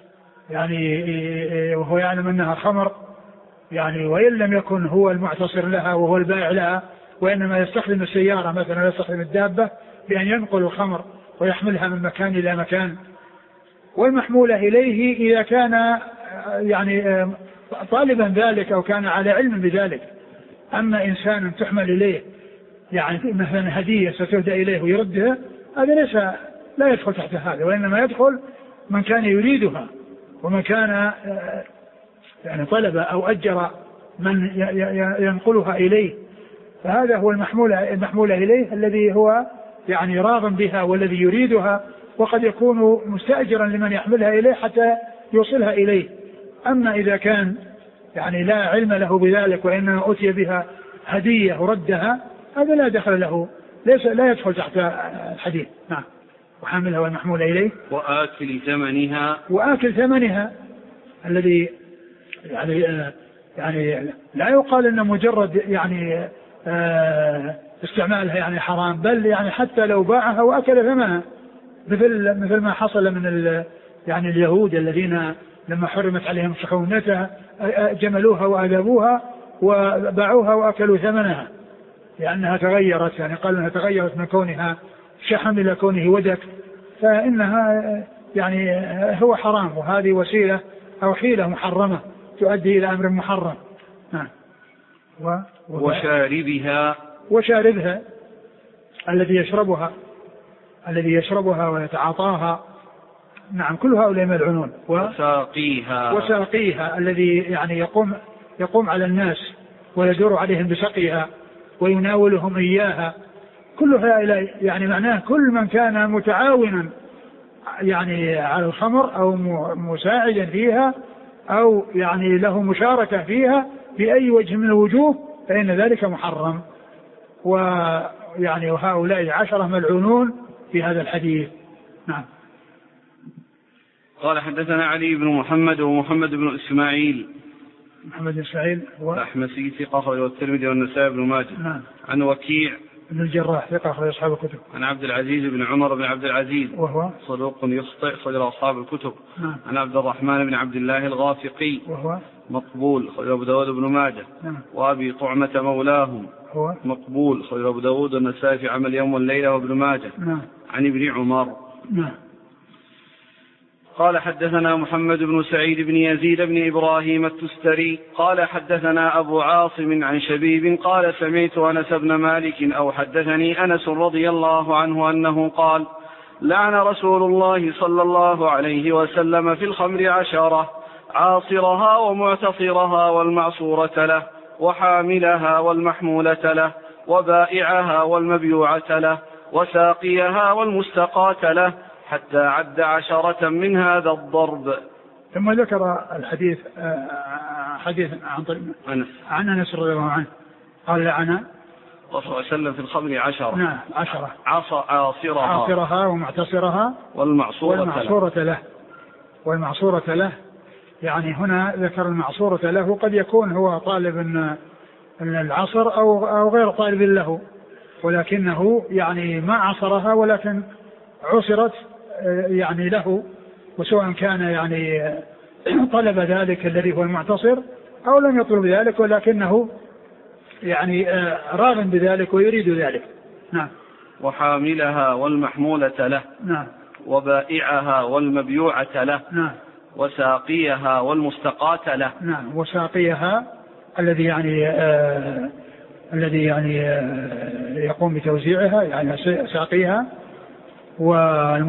S2: يعني وهو يعلم أنها خمر، يعني وإن لم يكن هو المعتصر لها وهو البائع لها، وإنما يستخدم السيارة مثلا يستخدم الدابة بأن ينقل الخمر ويحملها من مكان إلى مكان. والمحمولة إليه إذا كان يعني طالبا ذلك أو كان على علم بذلك. أما إنسان تحمل إليه يعني مثلا هدية ستهدى إليه ويردها، هذا ليس لا يدخل تحت هذا، وإنما يدخل من كان يريدها ومن كان يعني طلب أو أجر من ينقلها إليه، فهذا هو المحمولة المحمولة إليه الذي هو يعني راض بها والذي يريدها، وقد يكون مستأجرا لمن يحملها إليه حتى يوصلها إليه. أما إذا كان يعني لا علم له بذلك وإنما أتي بها هدية وردها، هذا لا دخل له، ليس لا يدخل تحت الحديث. نعم. وحاملها والمحمول إليه.
S1: وآكل ثمنها
S2: وآكل ثمنها الذي يعني آه يعني لا يقال إن مجرد يعني آه استعمالها يعني حرام، بل يعني حتى لو باعها وأكل ثمنها، مثل مثل ما حصل من يعني اليهود الذين لما حرمت عليهم شحومتها جملوها وأذابوها وباعوها وأكلوا ثمنها، لأنها تغيرت، يعني قالوا أنها تغيرت من كونها شحم إلى كونه ودك، فإنها يعني هو حرام، وهذه وسيلة أو حيلة محرمة تؤدي إلى أمر محرم. نعم. و...
S1: وشاربها
S2: وشاربها الذي يشربها الذي يشربها ويتعاطاها. نعم. كل هؤلاء ملعونون. و...
S1: وساقيها
S2: وساقيها الذي يعني يقوم يقوم على الناس ويدور عليهم بسقيها ويناولهم إياها، كلها يعني معناه كل من كان متعاونا يعني على الخمر أو مساعدا فيها أو يعني له مشاركة فيها بأي وجه من الوجوه فإن ذلك محرم. ويعني وهؤلاء العشرة ملعونون في هذا الحديث. نعم.
S1: قال حدثنا علي بن محمد ومحمد بن إسماعيل.
S2: محمد بن إسماعيل هو
S1: الأحمسي ثقة أخرجه الترمذي والنسائي بن ماجه.
S2: نعم.
S1: عن وكيع
S2: بن الجراح ثقة أخرج أصحاب الكتب.
S1: عن عبد العزيز بن عمر بن عبد العزيز
S2: وهو
S1: صدوق يخطئ صدر أصحاب الكتب.
S2: نعم.
S1: عن عبد الرحمن بن عبد الله الغافقي وهو
S2: مقبول
S1: صدر أبو داود بن ماجه.
S2: نعم.
S1: وأبي طعمة مولاهم
S2: هو
S1: مقبول صدر أبو داود والنسائي في عمل يوم والليلة وابن ماجه.
S2: نعم.
S1: عن ابن عمر.
S2: نعم.
S1: قال حدثنا محمد بن سعيد بن يزيد بن إبراهيم التستري قال حدثنا أبو عاصم عن شبيب قال سمعت أنس بن مالك أو حدثني أنس رضي الله عنه أنه قال لعن رسول الله صلى الله عليه وسلم في الخمر عشرة عاصرها ومعتصرها والمعصورة له وحاملها والمحمولة له وبائعها والمبيوعة له وساقيها والمستقاة له حتى عد عشرة من هذا الضرب.
S2: ثم ذكر الحديث حديث عن
S1: أنس
S2: عن أنس رضي الله عنه قال لعن
S1: صلى الله عليه وسلم في الخمر عشرة.
S2: نعم. عشرة
S1: عاصرها
S2: عاصرها ومعتصرها
S1: والمعصورة,
S2: والمعصورة له. له والمعصورة له يعني هنا ذكر المعصورة له، قد يكون هو طالب العصر أو أو غير طالب له، ولكنه يعني ما عصرها ولكن عصرت يعني له، وسواء كان يعني طلب ذلك الذي هو المعتصر أو لم يطلب ذلك ولكنه يعني راغ بذلك ويريد ذلك. نعم.
S1: وحاملها والمحمولة له.
S2: نعم.
S1: وبائعها والمبيوعة له.
S2: نعم.
S1: وساقيها والمستقاة له.
S2: نعم. وساقيها الذي يعني آه الذي يعني آه يقوم بتوزيعها يعني ساقيها،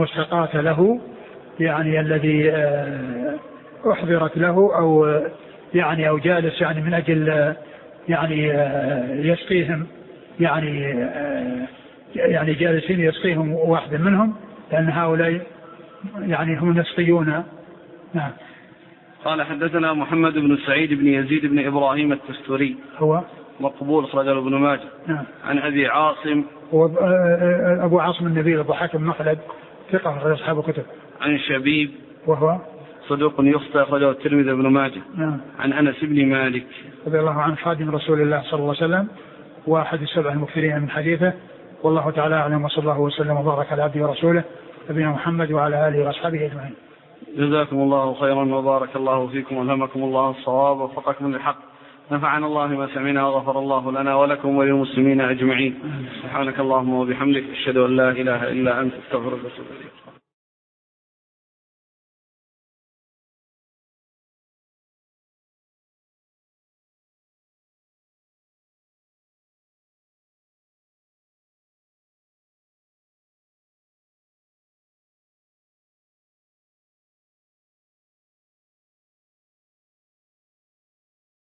S2: والمستقاة له يعني الذي أحضرت له أو يعني أو جالس يعني من أجل يعني يسقيهم يعني يعني جالسين يسقيهم واحد منهم، لأن هؤلاء يعني هم يسقيون. نعم.
S1: قال حدثنا محمد بن سعيد بن يزيد بن إبراهيم التستوري
S2: هو
S1: مقبول أخرجه ابن ماجه.
S2: نعم.
S1: عن أبي عاصم
S2: هو أبو عاصم النبيل أبو حاتم مخلد ثقة أخرج أصحاب الكتب.
S1: عن شبيب
S2: وهو
S1: صدوق يخطئ أخرجه الترمذي بن ماجه.
S2: نعم.
S1: عن أنس بن مالك
S2: رضي الله عنه خادم رسول الله صلى الله عليه وسلم واحد السبع المكثرين من حديثه، والله تعالى أعلم، وصلى الله وسلم وبارك على عبده ورسوله نبينا محمد وعلى آله وأصحابه أجمعين.
S1: جزاكم الله خيرا وبارك الله فيكم وألهمكم الله الصواب ووفقكم للحق. نفعنا الله ما سمعنا وغفر الله لنا ولكم وللمسلمين أجمعين. سبحانك اللهم وبحمدك أشهد أن لا إله إلا أنت أستغفرك وأتوب إليك.